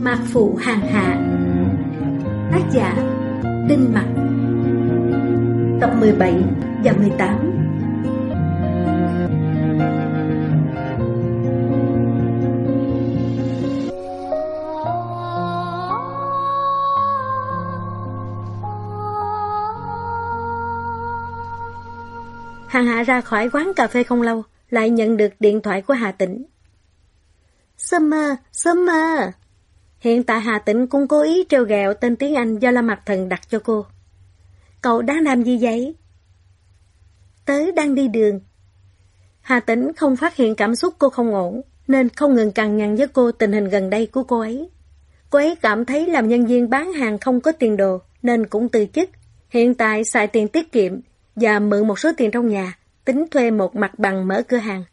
Mạc Phụ Hàng Hạ. Tác giả Đinh Mặc. Tập 17 và 18. Hàng Hạ ra khỏi quán cà phê không lâu, lại nhận được điện thoại của Hà Tĩnh. Summer. Hiện tại Hà Tĩnh cũng cố ý trêu ghẹo tên tiếng Anh do Lâm Mặc Thần đặt cho cô. Cậu đang làm gì vậy? Tớ đang đi đường. Hà Tĩnh không phát hiện cảm xúc cô không ổn, nên không ngừng cằn nhằn với cô tình hình gần đây của cô ấy. Cô ấy cảm thấy làm nhân viên bán hàng không có tiền đồ, nên cũng từ chức. Hiện tại xài tiền tiết kiệm và mượn một số tiền trong nhà, tính thuê một mặt bằng mở cửa hàng.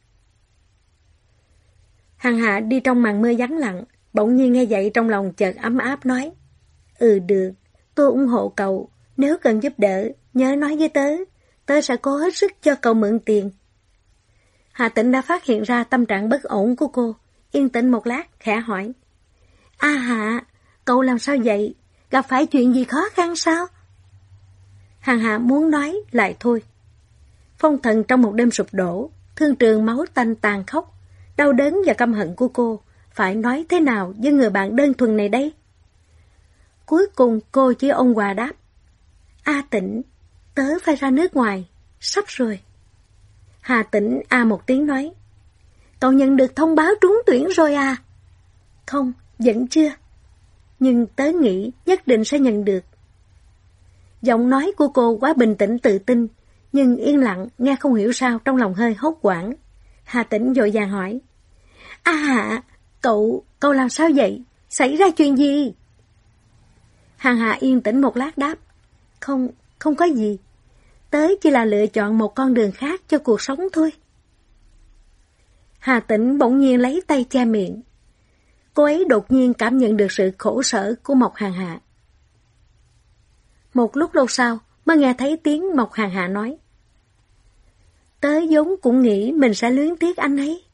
Hàng Hạ đi trong màn mưa vắng lặng, bỗng nhiên nghe vậy trong lòng chợt ấm áp nói: Được, tôi ủng hộ cậu, nếu cần giúp đỡ, nhớ nói với tớ sẽ cố hết sức cho cậu mượn tiền. Hà Tĩnh đã phát hiện ra tâm trạng bất ổn của cô, yên tĩnh một lát, khẽ hỏi: Hạ, cậu làm sao vậy? Gặp phải chuyện gì khó khăn sao? Hàng Hạ muốn nói lại thôi. Phong Thần trong một đêm sụp đổ, thương trường máu tanh tàn khốc, đau đớn và căm hận của cô, phải nói thế nào với người bạn đơn thuần này đây? Cuối cùng cô chỉ ôn hòa đáp: Tĩnh, tớ phải ra nước ngoài, sắp rồi. Hà Tĩnh một tiếng nói: Cậu nhận được thông báo trúng tuyển rồi à? Không, vẫn chưa. Nhưng tớ nghĩ nhất định sẽ nhận được. Giọng nói của cô quá bình tĩnh tự tin, nhưng yên lặng nghe không hiểu sao trong lòng hơi hốt hoảng. Hà Tĩnh vội vàng hỏi: Hạ, cậu làm sao vậy? Xảy ra chuyện gì? Hàng Hạ yên tĩnh một lát đáp: Không có gì. Tớ chỉ là lựa chọn một con đường khác cho cuộc sống thôi. Hà Tĩnh bỗng nhiên lấy tay che miệng. Cô ấy đột nhiên cảm nhận được sự khổ sở của Mộc Hàng Hạ. Một lúc lâu sau mới nghe thấy tiếng Mộc Hàng Hạ nói: Tớ vốn cũng nghĩ mình sẽ luyến tiếc anh ấy.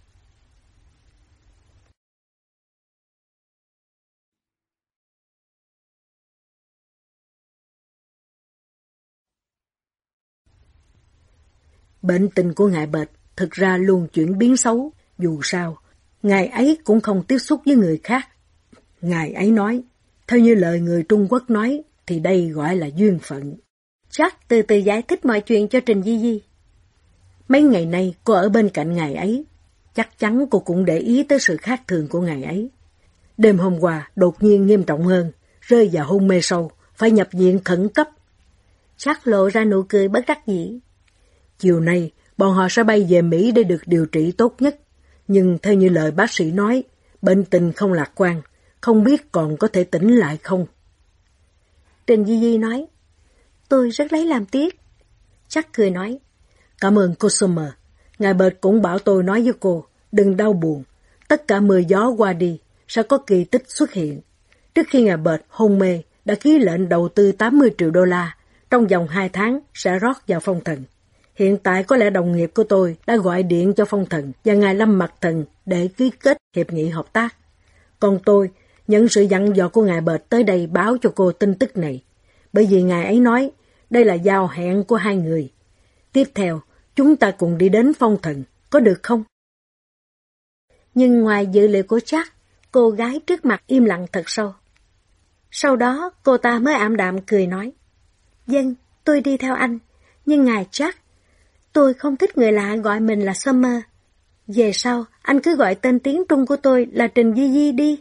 Bệnh tình của ngài Bệt thực ra luôn chuyển biến xấu, dù sao, ngài ấy cũng không tiếp xúc với người khác. Ngài ấy nói, theo như lời người Trung Quốc nói, thì đây gọi là duyên phận. Jack từ từ giải thích mọi chuyện cho Trình Di Di. Mấy ngày nay cô ở bên cạnh ngài ấy, chắc chắn cô cũng để ý tới sự khác thường của ngài ấy. Đêm hôm qua đột nhiên nghiêm trọng hơn, rơi vào hôn mê sâu, phải nhập viện khẩn cấp. Jack lộ ra nụ cười bất đắc dĩ. Chiều nay, bọn họ sẽ bay về Mỹ để được điều trị tốt nhất. Nhưng theo như lời bác sĩ nói, bệnh tình không lạc quan, không biết còn có thể tỉnh lại không. Trình Di Di nói: Tôi rất lấy làm tiếc. Jack cười nói: Cảm ơn cô Summer. Ngài Bệt cũng bảo tôi nói với cô, đừng đau buồn. Tất cả mưa gió qua đi, sẽ có kỳ tích xuất hiện. Trước khi ngài Bệt hôn mê, đã ký lệnh đầu tư 80 triệu đô la, trong vòng 2 tháng sẽ rót vào Phong Thần. Hiện tại có lẽ đồng nghiệp của tôi đã gọi điện cho Phong Thần và ngài Lâm Mặc Thần để ký kết hiệp nghị hợp tác. Còn tôi nhận sự dặn dò của ngài Bệt tới đây báo cho cô tin tức này, bởi vì ngài ấy nói đây là giao hẹn của hai người. Tiếp theo, chúng ta cùng đi đến Phong Thần, có được không? Nhưng ngoài dự liệu của Jack, cô gái trước mặt im lặng thật sâu. Sau đó cô ta mới ảm đạm cười nói: Vâng, tôi đi theo anh, nhưng ngài Jack, tôi không thích người lạ gọi mình là Summer. Về sau, anh cứ gọi tên tiếng Trung của tôi là Trình Di Di đi.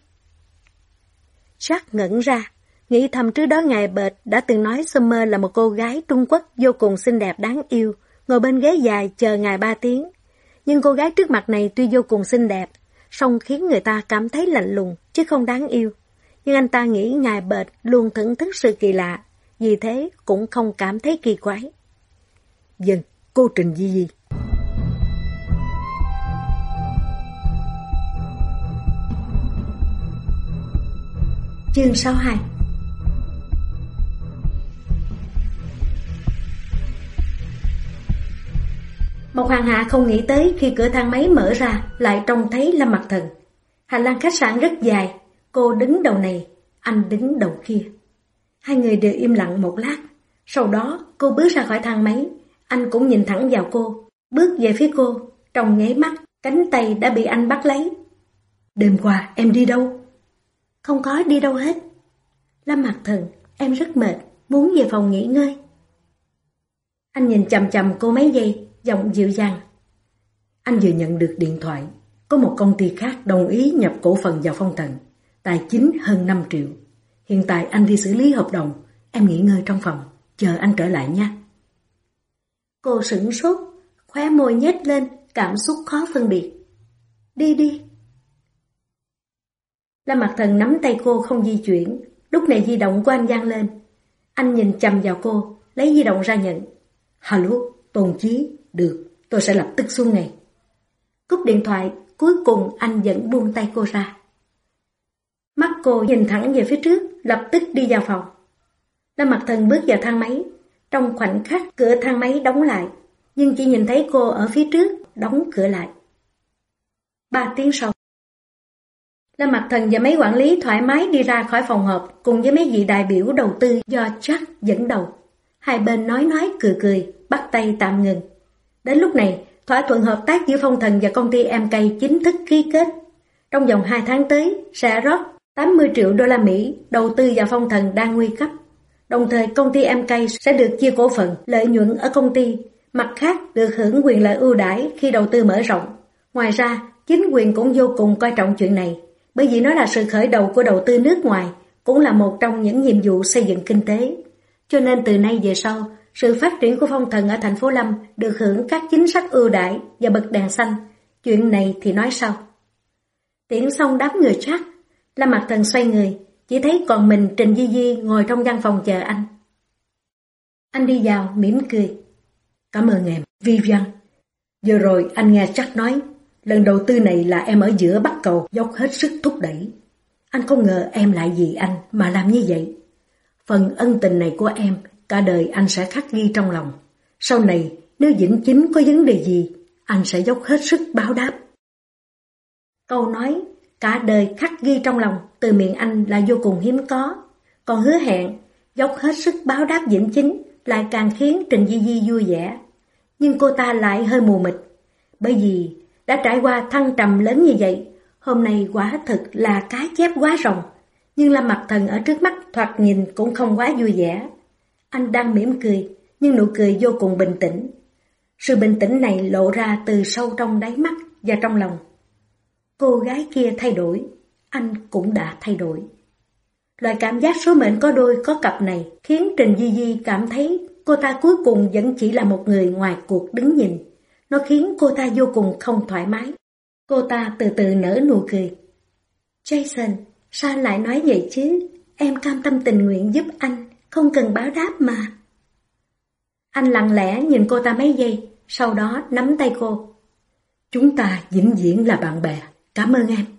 Jack ngẩn ra, nghĩ thầm trước đó ngài Bệt đã từng nói Summer là một cô gái Trung Quốc vô cùng xinh đẹp đáng yêu, ngồi bên ghế dài chờ ngài 3 tiếng. Nhưng cô gái trước mặt này tuy vô cùng xinh đẹp, song khiến người ta cảm thấy lạnh lùng, chứ không đáng yêu. Nhưng anh ta nghĩ ngài Bệt luôn thưởng thức sự kỳ lạ, vì thế cũng không cảm thấy kỳ quái. Vâng, cô Trình Di Di. Chương 62. Mộc Hàng Hạ không nghĩ tới khi cửa thang máy mở ra lại trông thấy Lâm Mặc Thần. Hành lang khách sạn rất dài, Cô đứng đầu này, anh đứng đầu kia. Hai người đều im lặng một lát. Sau đó cô bước ra khỏi thang máy. Anh cũng nhìn thẳng vào cô, bước về phía cô. Trong nháy mắt, cánh tay đã bị anh bắt lấy. Đêm qua em đi đâu? Không có đi đâu hết. Lâm Mặc Thần, em rất mệt, muốn về phòng nghỉ ngơi. Anh nhìn chằm chằm cô mấy giây, giọng dịu dàng. Anh vừa nhận được điện thoại, có một công ty khác đồng ý nhập cổ phần vào Phong Thần, tài chính hơn 5 triệu. Hiện tại anh đi xử lý hợp đồng, em nghỉ ngơi trong phòng, chờ anh trở lại nha. Cô sửng sốt, khóe môi nhếch lên, cảm xúc khó phân biệt. Đi đi. Lâm Mặc Thần nắm tay cô không di chuyển. Lúc này di động của anh vang lên. Anh nhìn chằm vào cô, lấy di động ra nhận. Alo, Tôn Chí, được, tôi sẽ lập tức xuống ngay. Cúp điện thoại, cuối cùng anh vẫn buông tay cô ra. Mắt cô nhìn thẳng về phía trước, lập tức đi vào phòng. Lâm Mặc Thần bước vào thang máy. Trong khoảnh khắc cửa thang máy đóng lại, nhưng chỉ nhìn thấy cô ở phía trước, đóng cửa lại. 3 tiếng sau, Lâm Mặc Thần và mấy quản lý thoải mái đi ra khỏi phòng họp cùng với mấy vị đại biểu đầu tư do Jack dẫn đầu. Hai bên nói cười, bắt tay tạm ngừng. Đến lúc này, thỏa thuận hợp tác giữa Phong Thần và công ty MK chính thức ký kết. Trong vòng 2 tháng tới, sẽ rót 80 triệu đô la Mỹ đầu tư vào Phong Thần đang nguy cấp. Đồng thời công ty MK sẽ được chia cổ phần, lợi nhuận ở công ty, mặt khác được hưởng quyền lợi ưu đãi khi đầu tư mở rộng. Ngoài ra, chính quyền cũng vô cùng coi trọng chuyện này, bởi vì nó là sự khởi đầu của đầu tư nước ngoài, cũng là một trong những nhiệm vụ xây dựng kinh tế. Cho nên từ nay về sau, sự phát triển của Phong Thần ở thành phố Lâm được hưởng các chính sách ưu đãi và bật đèn xanh. Chuyện này thì nói sau. Tiễn xong đám người chắc, Lâm Mặc Thần xoay người, chỉ thấy còn mình Trình Di Di ngồi trong văn phòng chờ anh. Anh đi vào, mỉm cười. Cảm ơn em, Vivian. Vừa rồi anh nghe chắc nói, lần đầu tư này là em ở giữa bắt cầu, dốc hết sức thúc đẩy. Anh không ngờ em lại vì anh mà làm như vậy. Phần ân tình này của em, cả đời anh sẽ khắc ghi trong lòng. Sau này, nếu Vĩnh Chính có vấn đề gì, anh sẽ dốc hết sức báo đáp. Câu nói cả đời khắc ghi trong lòng từ miệng anh là vô cùng hiếm có. Còn hứa hẹn dốc hết sức báo đáp Vĩnh Chính lại càng khiến Trình Di Di vui vẻ. Nhưng cô ta lại hơi mù mịt, bởi vì đã trải qua thăng trầm lớn như vậy, hôm nay quả thực là cá chép quá rồng. Nhưng Lâm Mặc Thần ở trước mắt thoạt nhìn cũng không quá vui vẻ. Anh đang mỉm cười, nhưng nụ cười vô cùng bình tĩnh. Sự bình tĩnh này lộ ra từ sâu trong đáy mắt và trong lòng. Cô gái kia thay đổi, anh cũng đã thay đổi. Loại cảm giác số mệnh có đôi có cặp này khiến Trình Di Di cảm thấy cô ta cuối cùng vẫn chỉ là một người ngoài cuộc đứng nhìn. Nó khiến cô ta vô cùng không thoải mái. Cô ta từ từ nở nụ cười. Jason, sao anh lại nói vậy chứ? Em cam tâm tình nguyện giúp anh, không cần báo đáp mà. Anh lặng lẽ nhìn cô ta mấy giây, sau đó nắm tay cô. Chúng ta vĩnh viễn là bạn bè, cảm ơn em.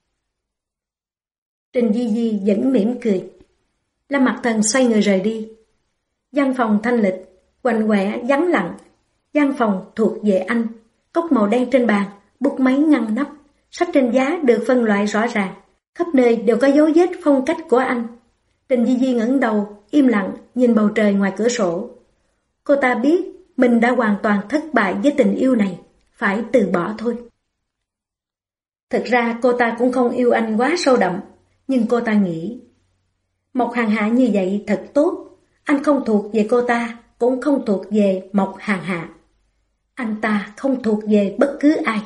Trình Di Di vẫn mỉm cười. Lâm Mặc Thần xoay người rời đi. Văn phòng thanh lịch, quạnh quẹ, vắng lặng. Văn phòng thuộc về anh, cốc màu đen trên bàn, bút máy ngăn nắp, sách trên giá được phân loại rõ ràng, khắp nơi đều có dấu vết phong cách của anh. Trình Di Di ngẩng đầu, im lặng, nhìn bầu trời ngoài cửa sổ. Cô ta biết mình đã hoàn toàn thất bại với tình yêu này, phải từ bỏ thôi. Thực ra cô ta cũng không yêu anh quá sâu đậm, nhưng cô ta nghĩ Mộc Hàng Hạ như vậy thật tốt, anh không thuộc về cô ta, cũng không thuộc về Mộc Hàng Hạ. Anh ta không thuộc về bất cứ ai.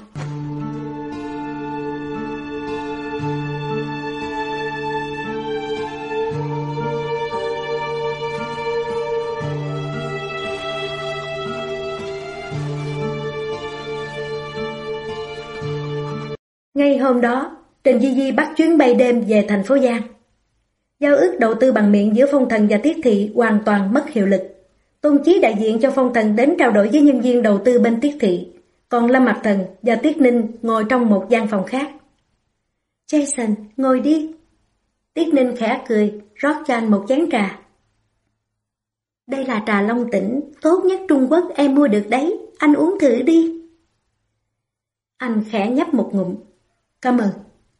Ngay hôm đó, Trình Di Di bắt chuyến bay đêm về thành phố Giang. Giao ước đầu tư bằng miệng giữa Phong Thần và Tiết Thị hoàn toàn mất hiệu lực. Tôn Chí đại diện cho Phong Thần đến trao đổi với nhân viên đầu tư bên Tiết Thị, còn Lâm Mặc Thần và Tiết Ninh ngồi trong một gian phòng khác. Jason, ngồi đi. Tiết Ninh khẽ cười, rót cho anh một chén trà. Đây là trà Long Tỉnh, tốt nhất Trung Quốc em mua được đấy, anh uống thử đi. Anh khẽ nhấp một ngụm. Cảm ơn.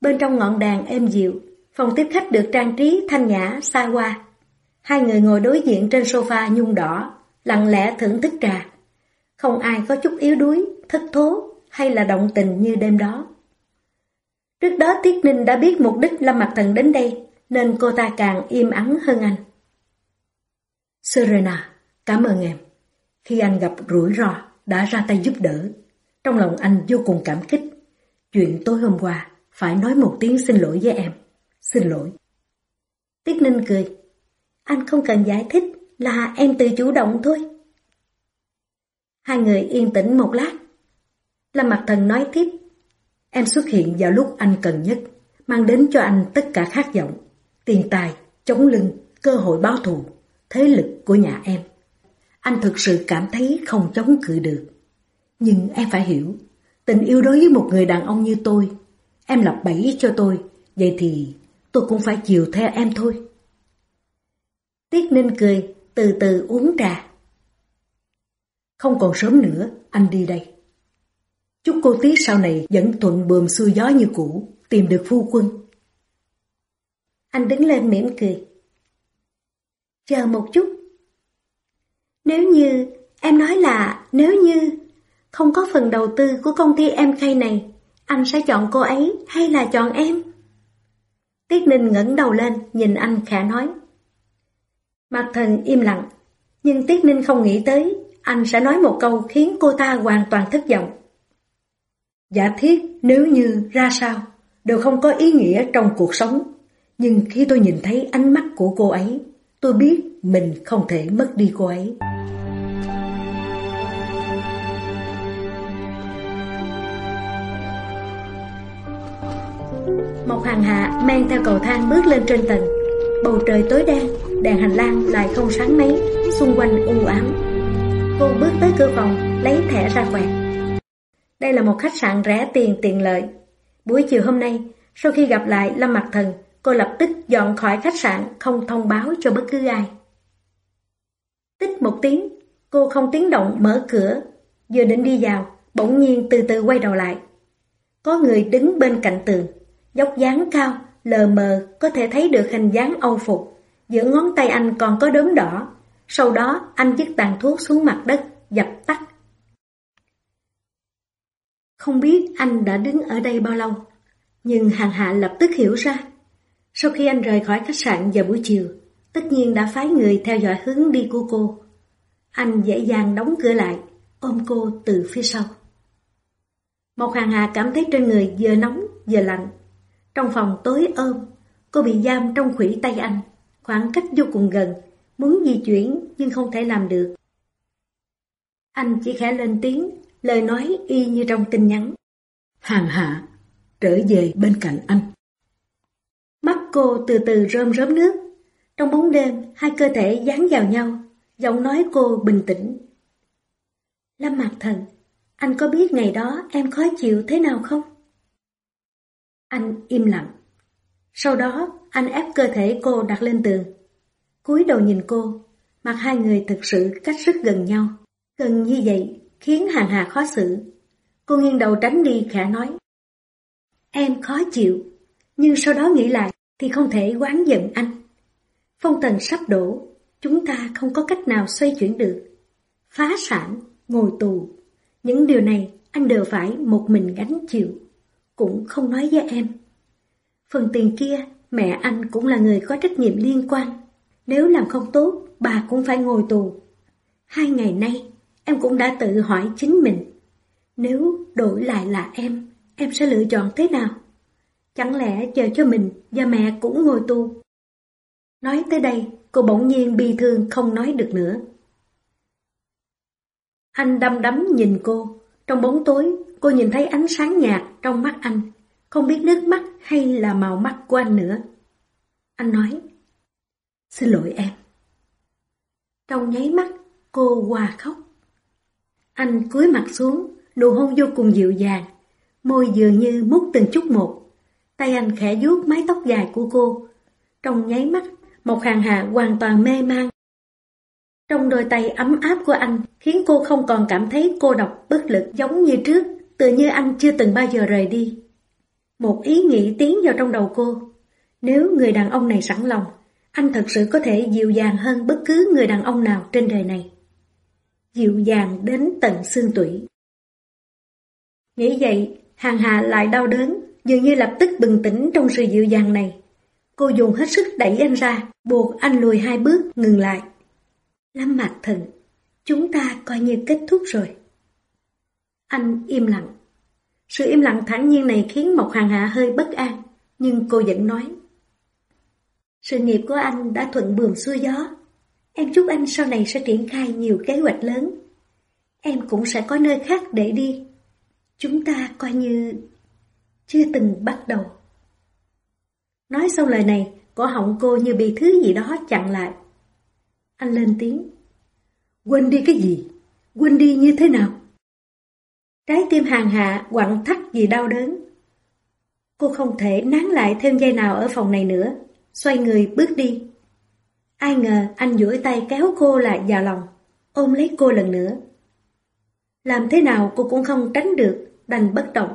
Bên trong ngọn đèn êm dịu, phòng tiếp khách được trang trí thanh nhã, xa hoa. Hai người ngồi đối diện trên sofa nhung đỏ, lặng lẽ thưởng thức trà. Không ai có chút yếu đuối, thất thố hay là động tình như đêm đó. Trước đó Tiết Ninh đã biết mục đích Lâm Mặc Thần đến đây, nên cô ta càng im ắng hơn anh. Serena, cảm ơn em. Khi anh gặp rủi ro, đã ra tay giúp đỡ. Trong lòng anh vô cùng cảm kích. Chuyện tối hôm qua, phải nói một tiếng xin lỗi với em. Xin lỗi. Tiết Ninh cười. Anh không cần giải thích, là em tự chủ động thôi. Hai người yên tĩnh một lát. Lâm Mặc Thần nói tiếp. Em xuất hiện vào lúc anh cần nhất, mang đến cho anh tất cả khát vọng, tiền tài, chống lưng, cơ hội báo thù, thế lực của nhà em. Anh thực sự cảm thấy không chống cự được. Nhưng em phải hiểu, tình yêu đối với một người đàn ông như tôi, em lập bẫy cho tôi, vậy thì tôi cũng phải chiều theo em thôi. Tiết Ninh cười, từ từ uống trà. Không còn sớm nữa, anh đi đây. Chúc cô Tiết sau này vẫn thuận buồm xuôi gió như cũ, tìm được phu quân. Anh đứng lên mỉm cười. Chờ một chút. Nếu như, em nói là nếu như không có phần đầu tư của công ty MK này, anh sẽ chọn cô ấy hay là chọn em? Tiết Ninh ngẩng đầu lên, nhìn anh khẽ nói. Mặc Thần im lặng, nhưng Tiết Ninh không nghĩ tới anh sẽ nói một câu khiến cô ta hoàn toàn thất vọng. Giả thiết nếu như ra sao, đều không có ý nghĩa trong cuộc sống. Nhưng khi tôi nhìn thấy ánh mắt của cô ấy, tôi biết mình không thể mất đi cô ấy. Mộc Hàn Hạ men theo cầu thang bước lên trên tầng. Bầu trời tối đen, đèn hành lang lại không sáng mấy, xung quanh u ám. Cô bước tới cửa phòng, lấy thẻ ra quẹt. Đây là một khách sạn rẻ tiền tiện lợi. Buổi chiều hôm nay, sau khi gặp lại Lâm Mặc Thần, cô lập tức dọn khỏi khách sạn, không thông báo cho bất cứ ai. Tích một tiếng, cô không tiếng động mở cửa, vừa định đi vào, bỗng nhiên từ từ quay đầu lại. Có người đứng bên cạnh tường, dốc dáng cao, lờ mờ có thể thấy được hình dáng Âu phục, giữa ngón tay anh còn có đốm đỏ. Sau đó anh vứt tàn thuốc xuống mặt đất, dập tắt. Không biết anh đã đứng ở đây bao lâu, nhưng Hàn Hạ lập tức hiểu ra. Sau khi anh rời khỏi khách sạn vào buổi chiều, tất nhiên đã phái người theo dõi hướng đi của cô. Anh dễ dàng đóng cửa lại, ôm cô từ phía sau. Mộc Hàn Hạ cảm thấy trên người vừa nóng vừa lạnh. Trong phòng tối ôm, cô bị giam trong khuỷu tay anh, khoảng cách vô cùng gần, muốn di chuyển nhưng không thể làm được. Anh chỉ khẽ lên tiếng, lời nói y như trong tin nhắn. Hàn Hạ, trở về bên cạnh anh. Mắt cô từ từ rơm rớm nước. Trong bóng đêm, hai cơ thể dán vào nhau, giọng nói cô bình tĩnh. Lâm Mặc Thần, anh có biết ngày đó em khó chịu thế nào không? Anh im lặng. Sau đó, anh ép cơ thể cô đặt lên tường. Cúi đầu nhìn cô, mặt hai người thực sự cách rất gần nhau. Gần như vậy khiến Hàn Hà khó xử. Cô nghiêng đầu tránh đi khẽ nói. Em khó chịu, nhưng sau đó nghĩ lại thì không thể oán giận anh. Phong tần sắp đổ, chúng ta không có cách nào xoay chuyển được. Phá sản, ngồi tù, những điều này anh đều phải một mình gánh chịu, cũng không nói với em. Phần tiền kia, mẹ anh cũng là người có trách nhiệm liên quan. Nếu làm không tốt, bà cũng phải ngồi tù. 2 ngày nay, em cũng đã tự hỏi chính mình. Nếu đổi lại là em sẽ lựa chọn thế nào? Chẳng lẽ chờ cho mình và mẹ cũng ngồi tù? Nói tới đây, cô bỗng nhiên bi thương không nói được nữa. Anh đăm đắm nhìn cô. Trong bóng tối, cô nhìn thấy ánh sáng nhạt trong mắt anh, không biết nước mắt hay là màu mắt của anh nữa. Anh nói, xin lỗi em. Trong nháy mắt, cô hòa khóc. Anh cúi mặt xuống, nụ hôn vô cùng dịu dàng, môi dường như mút từng chút một. Tay anh khẽ vuốt mái tóc dài của cô. Trong nháy mắt, Mộc Hàn Hà hoàn toàn mê man. Trong đôi tay ấm áp của anh khiến cô không còn cảm thấy cô độc bất lực giống như trước, tự như anh chưa từng bao giờ rời đi. Một ý nghĩ tiến vào trong đầu cô. Nếu người đàn ông này sẵn lòng, anh thật sự có thể dịu dàng hơn bất cứ người đàn ông nào trên đời này. Dịu dàng đến tận xương tủy. Nghĩ vậy, Hằng Hà lại đau đớn, dường như lập tức bừng tỉnh trong sự dịu dàng này. Cô dùng hết sức đẩy anh ra, buộc anh lùi 2 bước, ngừng lại. Lâm Mạc Thần, chúng ta coi như kết thúc rồi. Anh im lặng. Sự im lặng thản nhiên này khiến Mộc Hằng Hà hơi bất an, nhưng cô vẫn nói. Sự nghiệp của anh đã thuận buồm xuôi gió. Em chúc anh sau này sẽ triển khai nhiều kế hoạch lớn. Em cũng sẽ có nơi khác để đi. Chúng ta coi như chưa từng bắt đầu. Nói xong lời này, cổ họng cô như bị thứ gì đó chặn lại. Anh lên tiếng. Quên đi cái gì? Quên đi như thế nào? Trái tim Hằng Hà quặn thắt vì đau đớn. Cô không thể nán lại thêm giây nào ở phòng này nữa, xoay người bước đi. Ai ngờ anh duỗi tay kéo cô lại vào lòng, ôm lấy cô lần nữa. Làm thế nào cô cũng không tránh được, đành bất động.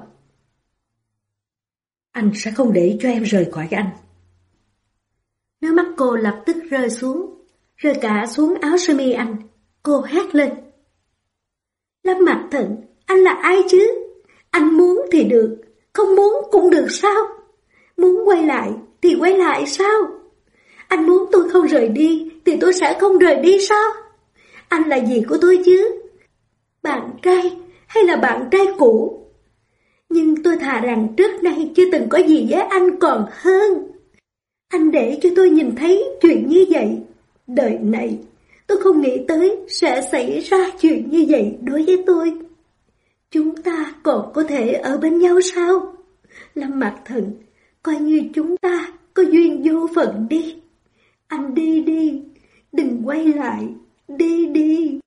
Anh sẽ không để cho em rời khỏi anh. Nước mắt cô lập tức rơi cả xuống áo sơ mi anh. Cô hét lên. Lâm Mạc Thần, anh là ai chứ? Anh muốn thì được, không muốn cũng được sao? Muốn quay lại thì quay lại sao? Anh muốn tôi không rời đi thì tôi sẽ không rời đi sao? Anh là gì của tôi chứ? Bạn trai hay là bạn trai cũ? Nhưng tôi thà rằng trước nay chưa từng có gì với anh còn hơn. Anh để cho tôi nhìn thấy chuyện như vậy. Đời này tôi không nghĩ tới sẽ xảy ra chuyện như vậy đối với tôi. Chúng ta còn có thể ở bên nhau sao? Lâm Mạc Thần, coi như chúng ta có duyên vô phận đi. Anh đi đi, đừng quay lại, đi đi.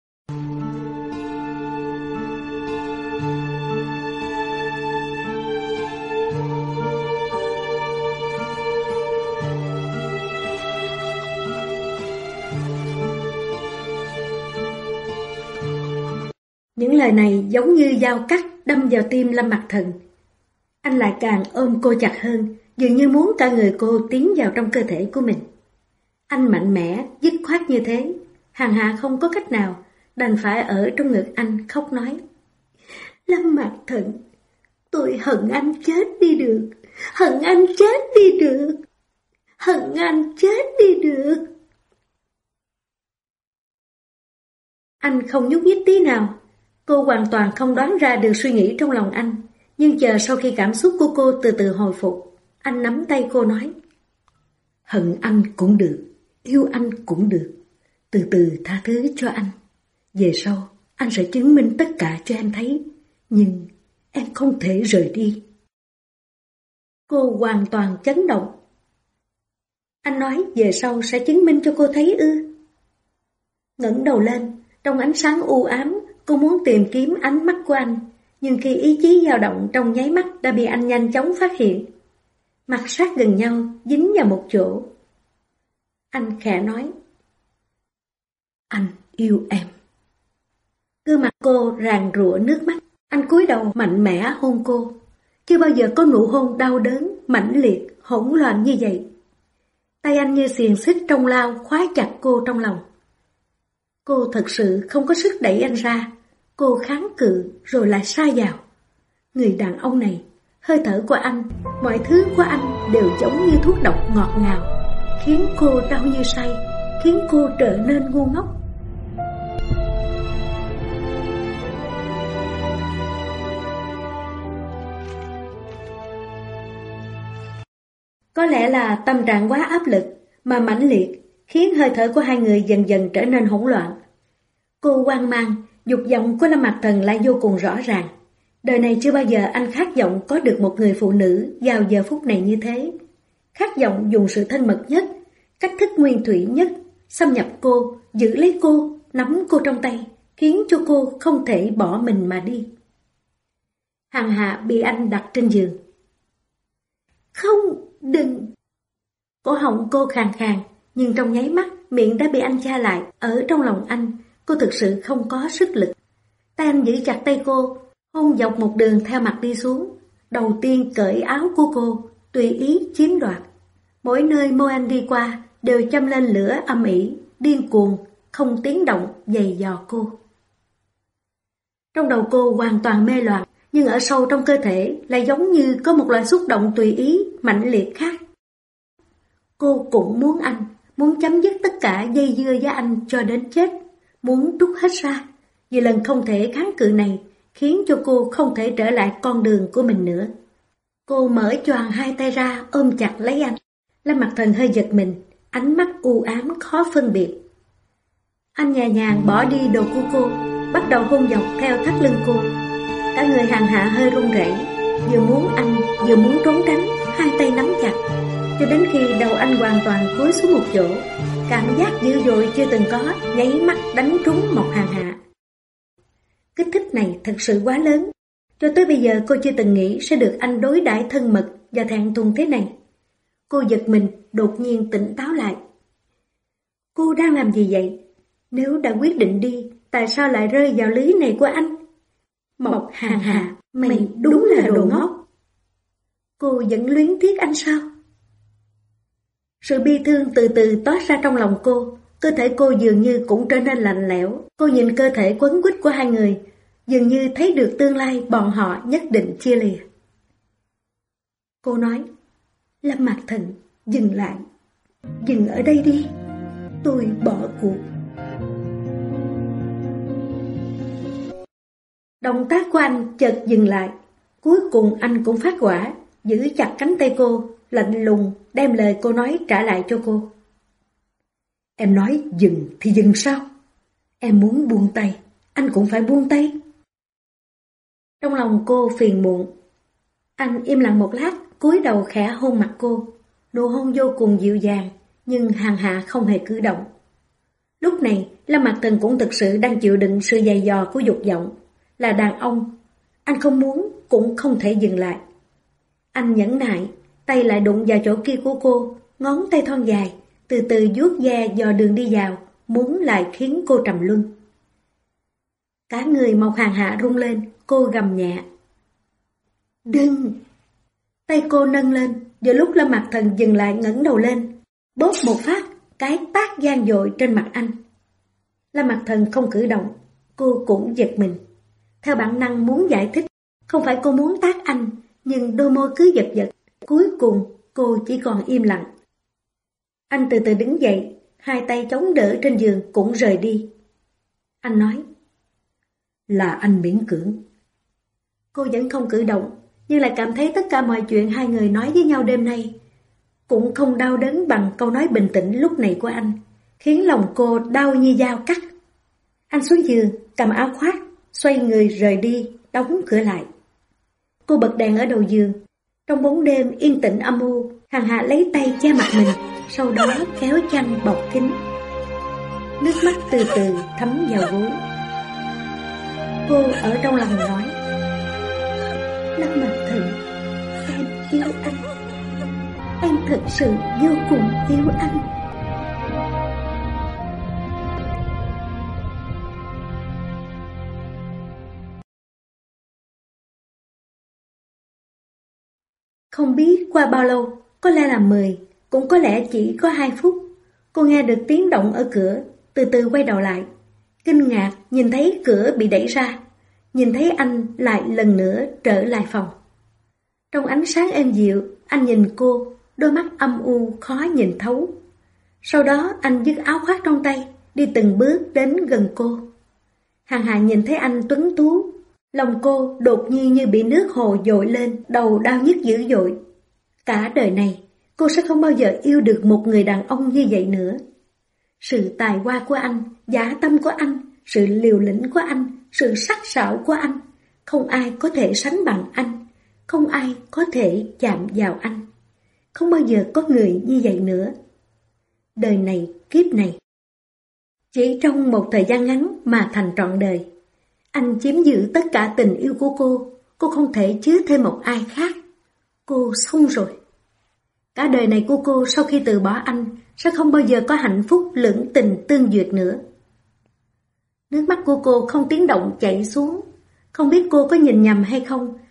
Những lời này giống như dao cắt đâm vào tim Lâm Mạc Thần. Anh lại càng ôm cô chặt hơn, dường như muốn cả người cô tiến vào trong cơ thể của mình. Anh mạnh mẽ, dứt khoát như thế, Hằng Hà không có cách nào, đành phải ở trong ngực anh khóc nói. Lâm Mạc Thần, tôi hận anh chết đi được, hận anh chết đi được, hận anh chết đi được. Anh không nhúc nhích tí nào. Cô hoàn toàn không đoán ra được suy nghĩ trong lòng anh, nhưng chờ sau khi cảm xúc của cô từ từ hồi phục, anh nắm tay cô nói. Hận anh cũng được, yêu anh cũng được, từ từ tha thứ cho anh. Về sau, anh sẽ chứng minh tất cả cho em thấy, nhưng em không thể rời đi. Cô hoàn toàn chấn động. Anh nói về sau sẽ chứng minh cho cô thấy ư? Ngẩng đầu lên, trong ánh sáng u ám, cô muốn tìm kiếm ánh mắt của anh, nhưng khi ý chí dao động trong nháy mắt đã bị anh nhanh chóng phát hiện. Mặt sát gần nhau, dính vào một chỗ. Anh khẽ nói. Anh yêu em. Gương mặt cô ràn rụa nước mắt, anh cúi đầu mạnh mẽ hôn cô. Chưa bao giờ có nụ hôn đau đớn, mãnh liệt, hỗn loạn như vậy. Tay anh như xiềng xích trong lao khóa chặt cô trong lòng. Cô thật sự không có sức đẩy anh ra. Cô kháng cự rồi lại sa vào. Người đàn ông này, hơi thở của anh, mọi thứ của anh đều giống như thuốc độc ngọt ngào, khiến cô đau như say, khiến cô trở nên ngu ngốc. Có lẽ là tâm trạng quá áp lực mà mãnh liệt, khiến hơi thở của hai người dần dần trở nên hỗn loạn. Cô hoang mang, dục vọng của Lâm Mạc Thần lại vô cùng rõ ràng. Đời này chưa bao giờ anh khát vọng có được một người phụ nữ vào giờ phút này như thế. Khát vọng dùng sự thân mật nhất, cách thức nguyên thủy nhất, xâm nhập cô, giữ lấy cô, nắm cô trong tay, khiến cho cô không thể bỏ mình mà đi. Hằng Hà bị anh đặt trên giường. Không, đừng. Cổ họng cô khàn khàn, nhưng trong nháy mắt miệng đã bị anh che lại. Ở trong lòng anh, cô thực sự không có sức lực. Tay anh giữ chặt tay cô, hôn dọc một đường theo mặt đi xuống. Đầu tiên cởi áo của cô, tùy ý chiếm đoạt. Mỗi nơi môi anh đi qua đều châm lên lửa âm ỉ, điên cuồng, không tiếng động giày dò cô. Trong đầu cô hoàn toàn mê loạn, nhưng ở sâu trong cơ thể lại giống như có một loại xúc động tùy ý, mãnh liệt khác. Cô cũng muốn anh, muốn chấm dứt tất cả dây dưa với anh cho đến chết, muốn trút hết ra. Vì lần không thể kháng cự này khiến cho cô không thể trở lại con đường của mình nữa. Cô mở choàng hai tay ra ôm chặt lấy anh. Lâm Mặc Thần hơi giật mình, ánh mắt u ám khó phân biệt. Anh nhẹ nhàng bỏ đi đồ của cô, bắt đầu hôn dọc theo thắt lưng cô. Cả người Hàn Hạ hơi run rẩy, vừa muốn anh vừa muốn trốn tránh, hai tay nắm chặt, cho đến khi đầu anh hoàn toàn cúi xuống một chỗ. Cảm giác dữ dội chưa từng có nháy mắt đánh trúng Mộc Hàn Hạ. Kích thích này thật sự quá lớn. Cho tới bây giờ cô chưa từng nghĩ sẽ được anh đối đãi thân mật và thẹn thùng thế này. Cô giật mình, đột nhiên tỉnh táo lại. Cô đang làm gì vậy? Nếu đã quyết định đi, tại sao lại rơi vào lưới này của anh? Mộc Hàn Hạ, mày đúng là đồ ngốc. Cô vẫn luyến tiếc anh sao? Sự bi thương từ từ toát ra trong lòng cô. Cơ thể cô dường như cũng trở nên lạnh lẽo. Cô nhìn cơ thể quấn quýt của hai người, dường như thấy được tương lai bọn họ nhất định chia lìa. Cô nói, Lâm Mạc Thần, dừng lại. Dừng ở đây đi. Tôi bỏ cuộc. Động tác của anh chợt dừng lại. Cuối cùng anh cũng phát hỏa, giữ chặt cánh tay cô, lạnh lùng đem lời cô nói trả lại cho cô. Em nói dừng thì dừng sao? Em muốn buông tay, anh cũng phải buông tay. Trong lòng cô phiền muộn. Anh im lặng một lát, cúi đầu khẽ hôn mặt cô. Nụ hôn vô cùng dịu dàng, nhưng Hàn Hạ không hề cử động. Lúc này, Lâm Mạc Thần cũng thực sự đang chịu đựng sự dày dò của dục vọng. Là đàn ông, anh không muốn cũng không thể dừng lại. Anh nhẫn nại, tay lại đụng vào chỗ kia của cô, ngón tay thon dài, từ từ vuốt ve dò đường đi vào, muốn lại khiến cô trầm luân. Cả người Mộc Hàn Hạ rung lên, cô gầm nhẹ. Đừng! Tay cô nâng lên, giữa lúc Lâm Mạc Thần dừng lại ngẩng đầu lên, bóp một phát, cái tát gian dội trên mặt anh. Lâm Mạc Thần không cử động, cô cũng giật mình. Theo bản năng muốn giải thích, không phải cô muốn tát anh, nhưng đôi môi cứ giật giật. Cuối cùng cô chỉ còn im lặng. Anh từ từ đứng dậy, hai tay chống đỡ trên giường cũng rời đi. Anh nói, là anh miễn cưỡng. Cô vẫn không cử động, nhưng lại cảm thấy tất cả mọi chuyện hai người nói với nhau đêm nay cũng không đau đớn bằng câu nói bình tĩnh lúc này của anh, khiến lòng cô đau như dao cắt. Anh xuống giường, cầm áo khoác, xoay người rời đi, đóng cửa lại. Cô bật đèn ở đầu giường. Trong bóng đêm yên tĩnh âm u, Hàn Hạ lấy tay che mặt mình, sau đó kéo chăn bọc kín. Nước mắt từ từ thấm vào gối. Cô ở trong lòng nói, Lâm Mạc Thần, em yêu anh. Em thật sự vô cùng yêu anh. Không biết qua bao lâu, có lẽ là 10, cũng có lẽ chỉ có 2 phút. Cô nghe được tiếng động ở cửa, từ từ quay đầu lại. Kinh ngạc nhìn thấy cửa bị đẩy ra, nhìn thấy anh lại lần nữa trở lại phòng. Trong ánh sáng êm dịu, anh nhìn cô, đôi mắt âm u khó nhìn thấu. Sau đó anh dứt áo khoác trong tay, đi từng bước đến gần cô. Hàn Hạ nhìn thấy anh tuấn tú, lòng cô đột nhiên như bị nước hồ dội lên, đầu đau nhức dữ dội. Cả đời này, cô sẽ không bao giờ yêu được một người đàn ông như vậy nữa. Sự tài hoa của anh, dã tâm của anh, sự liều lĩnh của anh, sự sắc sảo của anh, không ai có thể sánh bằng anh, không ai có thể chạm vào anh. Không bao giờ có người như vậy nữa. Đời này, kiếp này. Chỉ trong một thời gian ngắn mà thành trọn đời. Anh chiếm giữ tất cả tình yêu của cô không thể chứa thêm một ai khác. Cô xong rồi. Cả đời này của cô sau khi từ bỏ anh sẽ không bao giờ có hạnh phúc lưỡng tình tương duyệt nữa. Nước mắt của cô không tiếng động chảy xuống. Không biết cô có nhìn nhầm hay không,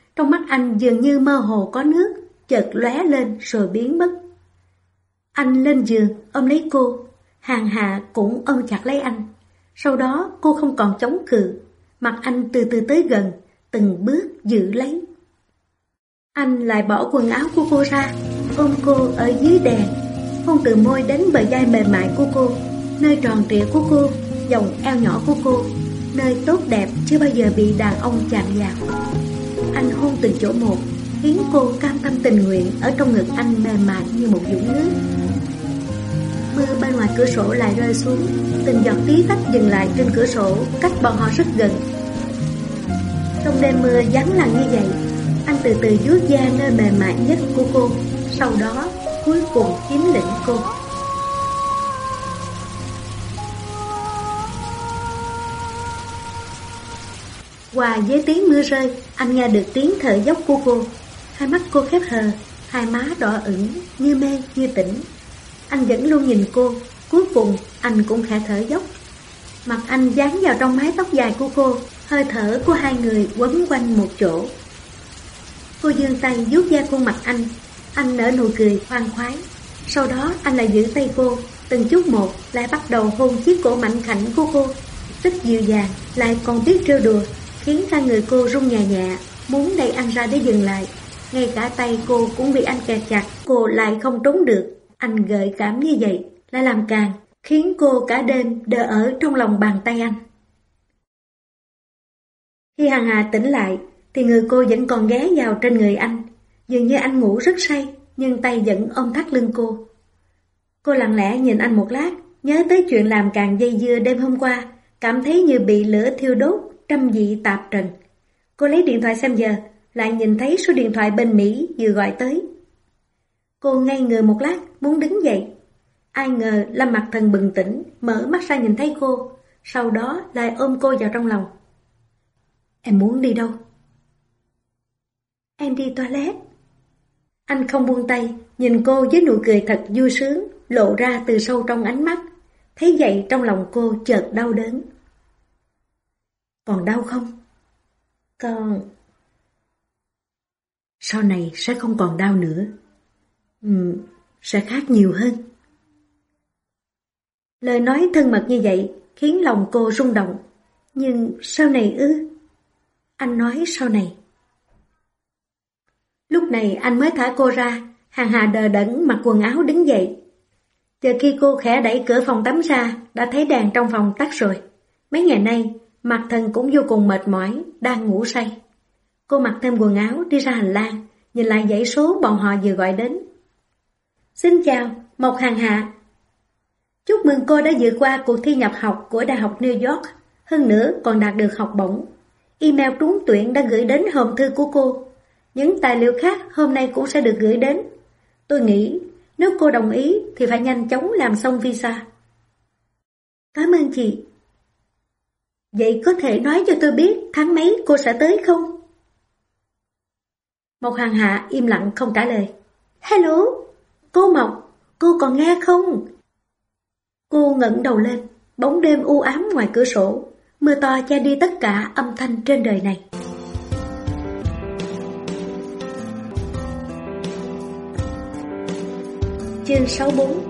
trong mắt anh dường như mơ hồ có nước, chợt lóe lên rồi biến mất. Anh lên giường ôm lấy cô, Hàn Hà cũng ôm chặt lấy anh. Sau đó cô không còn chống cự, mặt anh từ từ tới gần, từng bước giữ lấy. Anh lại bỏ quần áo của cô ra, ôm cô ở dưới đèn, hôn từ môi đến bờ vai mềm mại của cô, nơi tròn trịa của cô, vòng eo nhỏ của cô, nơi tốt đẹp chưa bao giờ bị đàn ông chạm vào. Anh hôn từng chỗ một, khiến cô cam tâm tình nguyện ở trong ngực anh mềm mại như một vũng nước. Mưa bên ngoài cửa sổ lại rơi xuống, từng giọt tí tách dừng lại trên cửa sổ, cách bọn họ rất gần. Trong đêm mưa vắng lặng như vậy, anh từ từ vuốt da nơi mềm mại nhất của cô, sau đó cuối cùng chiếm lĩnh cô. Hòa với tiếng mưa rơi, anh nghe được tiếng thở dốc của cô. Hai mắt cô khép hờ, hai má đỏ ửng, như mê như tỉnh. Anh vẫn luôn nhìn cô, cuối cùng anh cũng khẽ thở dốc. Mặt anh dán vào trong mái tóc dài của cô, hơi thở của hai người quấn quanh một chỗ. Cô giương tay vuốt ve khuôn mặt anh nở nụ cười khoan khoái. Sau đó anh lại giữ tay cô, từng chút một lại bắt đầu hôn chiếc cổ mảnh khảnh của cô, rất dịu dàng, lại còn biết trêu đùa, khiến cả người cô rung nhẹ nhẹ, muốn đẩy anh ra để dừng lại. Ngay cả tay cô cũng bị anh kẹt chặt, cô lại không trốn được. Anh gợi cảm như vậy lại làm càng, khiến cô cả đêm đờ ở trong lòng bàn tay anh. Khi Hằng Hà tỉnh lại, thì người cô vẫn còn ghé vào trên người anh. Dường như anh ngủ rất say, nhưng tay vẫn ôm thắt lưng cô. Cô lặng lẽ nhìn anh một lát, nhớ tới chuyện làm càng dây dưa đêm hôm qua, cảm thấy như bị lửa thiêu đốt, trăm vị tạp trần. Cô lấy điện thoại xem giờ, lại nhìn thấy số điện thoại bên Mỹ vừa gọi tới. Cô ngây người một lát, muốn đứng dậy. Ai ngờ Lâm Mặc Thần bừng tỉnh, mở mắt ra nhìn thấy cô, sau đó lại ôm cô vào trong lòng. Em muốn đi đâu? Em đi toilet. Anh không buông tay, nhìn cô với nụ cười thật vui sướng, lộ ra từ sâu trong ánh mắt. Thấy vậy trong lòng cô chợt đau đớn. Còn đau không? Còn... Sau này sẽ không còn đau nữa. Sẽ khác nhiều hơn. Lời nói thân mật như vậy khiến lòng cô rung động. Nhưng sau này ư? Anh nói sau này. Lúc này anh mới thả cô ra. Hàn Hà đờ đẫn mặc quần áo đứng dậy. Chờ khi cô khẽ đẩy cửa phòng tắm ra, đã thấy đèn trong phòng tắt rồi. Mấy ngày nay Mạc Thần cũng vô cùng mệt mỏi, đang ngủ say. Cô mặc thêm quần áo đi ra hành lang, nhìn lại dãy số bọn họ vừa gọi đến. Xin chào, Mộc Hàn Hạ. Chúc mừng cô đã vượt qua cuộc thi nhập học của Đại học New York, hơn nữa còn đạt được học bổng. Email trúng tuyển đã gửi đến hòm thư của cô. Những tài liệu khác hôm nay cũng sẽ được gửi đến. Tôi nghĩ nếu cô đồng ý thì phải nhanh chóng làm xong visa. Cảm ơn chị. Vậy có thể nói cho tôi biết tháng mấy cô sẽ tới không? Mộc Hàn Hạ im lặng không trả lời. Hello, cô Mộc, cô còn nghe không? Cô ngẩng đầu lên, bóng đêm u ám ngoài cửa sổ, mưa to che đi tất cả âm thanh trên đời này. Chương 64.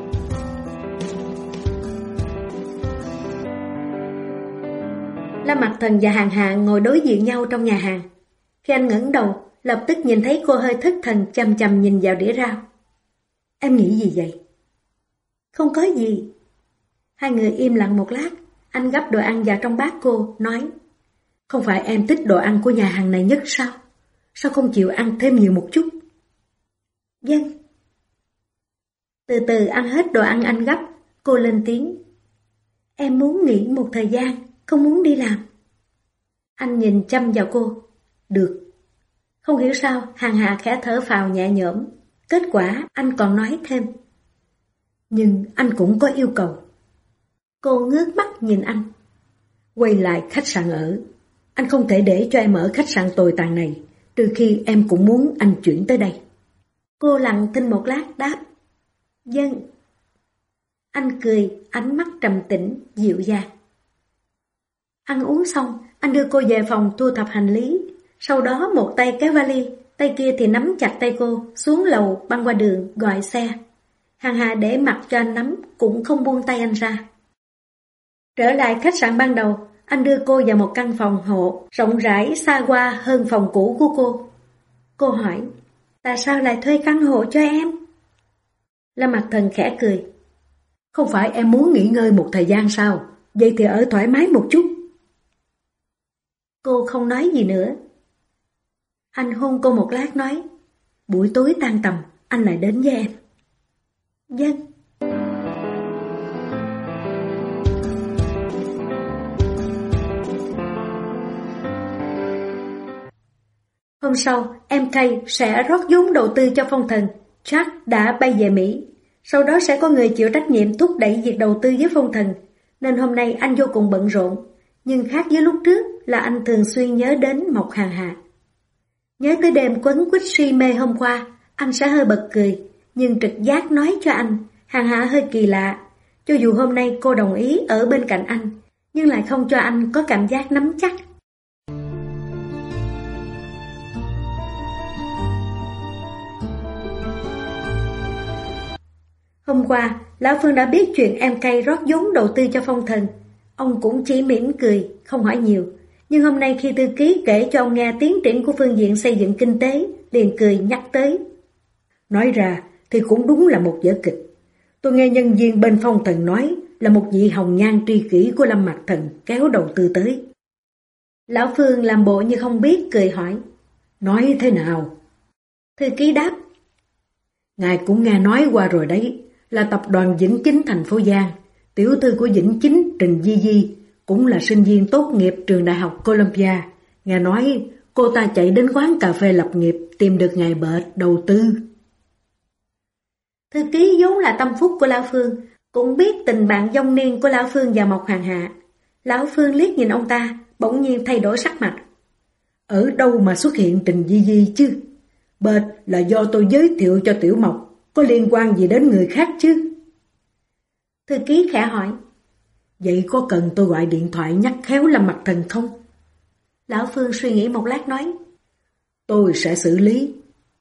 Lâm Mặc Thần và Hàn Hạ ngồi đối diện nhau trong nhà hàng. Khi anh ngẩng đầu, lập tức nhìn thấy cô hơi thất thần chằm chằm nhìn vào đĩa rau. Em nghĩ gì vậy? Không có gì. Hai người im lặng một lát, anh gắp đồ ăn vào trong bát cô, nói. Không phải em thích đồ ăn của nhà hàng này nhất sao? Sao không chịu ăn thêm nhiều một chút? Vâng. Từ từ ăn hết đồ ăn anh gắp, cô lên tiếng. Em muốn nghỉ một thời gian, không muốn đi làm. Anh nhìn chăm vào cô. Được. Không hiểu sao, Hàn Hạ khẽ thở phào nhẹ nhõm. Kết quả anh còn nói thêm. Nhưng anh cũng có yêu cầu. Cô ngước mắt nhìn anh. Quay lại khách sạn ở. Anh không thể để cho em ở khách sạn tồi tàn này, trừ khi em cũng muốn anh chuyển tới đây. Cô lặng thinh một lát đáp. Vâng. Anh cười, ánh mắt trầm tĩnh, dịu dàng. Ăn uống xong, anh đưa cô về phòng thu thập hành lý. Sau đó một tay kéo vali, tay kia thì nắm chặt tay cô, xuống lầu băng qua đường gọi xe. Hằng Hà để mặc cho anh nắm, cũng không buông tay anh ra. Trở lại khách sạn ban đầu, anh đưa cô vào một căn phòng hộ, rộng rãi xa hoa hơn phòng cũ của cô. Cô hỏi, tại sao lại thuê căn hộ cho em? Lâm Mặc Thần khẽ cười. Không phải em muốn nghỉ ngơi một thời gian sao? Vậy thì ở thoải mái một chút. Cô không nói gì nữa. Anh hôn cô một lát nói, buổi tối tan tầm, anh lại đến với em. Vâng. Hôm sau, MK sẽ rót vốn đầu tư cho Phong Thần. Jack đã bay về Mỹ. Sau đó sẽ có người chịu trách nhiệm thúc đẩy việc đầu tư với Phong Thần. Nên hôm nay anh vô cùng bận rộn. Nhưng khác với lúc trước là anh thường xuyên nhớ đến Mộc Hàn Hà. Nhớ tới đêm quấn quýt si mê hôm qua, anh sẽ hơi bật cười. Nhưng trực giác nói cho anh, Hàn Hà hơi kỳ lạ. Cho dù hôm nay cô đồng ý ở bên cạnh anh, nhưng lại không cho anh có cảm giác nắm chắc. Hôm qua, Lão Phương đã biết chuyện MK rót vốn đầu tư cho Phong Thần. Ông cũng chỉ mỉm cười, không hỏi nhiều. Nhưng hôm nay khi thư ký kể cho ông nghe tiến triển của phương diện xây dựng kinh tế, liền cười nhắc tới. Nói ra thì cũng đúng là một vở kịch. Tôi nghe nhân viên bên Phong Thần nói là một vị hồng nhan tri kỷ của Lâm Mặc Thần kéo đầu tư tới. Lão Phương làm bộ như không biết, cười hỏi. Nói thế nào? Thư ký đáp. Ngài cũng nghe nói qua rồi đấy, là tập đoàn Vĩnh Chính thành phố Giang. Tiểu thư của Vĩnh Chính, Trình Di Di, cũng là sinh viên tốt nghiệp trường đại học Columbia. Nghe nói cô ta chạy đến quán cà phê lập nghiệp tìm được ngài Bệt đầu tư. Thư ký vốn là tâm phúc của Lão Phương, cũng biết tình bạn vong niên của Lão Phương và Mộc Hàn Hạ. Lão Phương liếc nhìn ông ta, bỗng nhiên thay đổi sắc mặt. Ở đâu mà xuất hiện Trình Di Di chứ? Bệt là do tôi giới thiệu cho Tiểu Mộc, có liên quan gì đến người khác chứ? Thư ký khẽ hỏi. Vậy có cần tôi gọi điện thoại nhắc khéo Lâm Mặc Thần không? Lão Phương suy nghĩ một lát nói. Tôi sẽ xử lý.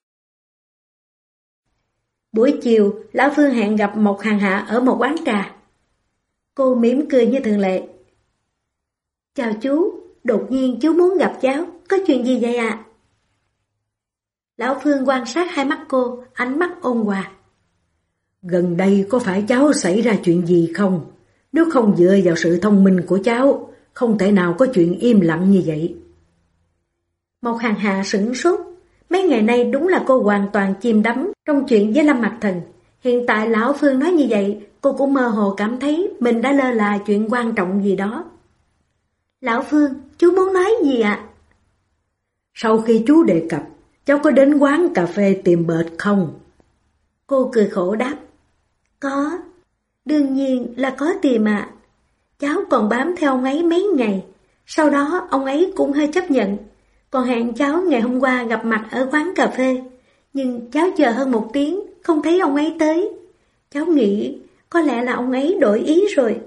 Buổi chiều, Lão Phương hẹn gặp Mộc Hàn Hạ ở một quán trà. Cô mỉm cười như thường lệ. Chào chú, đột nhiên chú muốn gặp cháu, có chuyện gì vậy ạ? Lão Phương quan sát hai mắt cô, ánh mắt ôn hòa. Gần đây có phải cháu xảy ra chuyện gì không? Nếu không dựa vào sự thông minh của cháu, không thể nào có chuyện im lặng như vậy. Mộc Hàn Hạ sửng sốt. Mấy ngày nay đúng là cô hoàn toàn chìm đắm trong chuyện với Lâm Mặc Thần. Hiện tại Lão Phương nói như vậy, cô cũng mơ hồ cảm thấy mình đã lơ là chuyện quan trọng gì đó. Lão Phương, chú muốn nói gì ạ? Sau khi chú đề cập, cháu có đến quán cà phê tìm Bệt không? Cô cười khổ đáp. Có, đương nhiên là có tìm ạ. Cháu còn bám theo ông ấy mấy ngày, sau đó ông ấy cũng hơi chấp nhận. Còn hẹn cháu ngày hôm qua gặp mặt ở quán cà phê, nhưng cháu chờ hơn 1 tiếng, không thấy ông ấy tới. Cháu nghĩ có lẽ là ông ấy đổi ý rồi.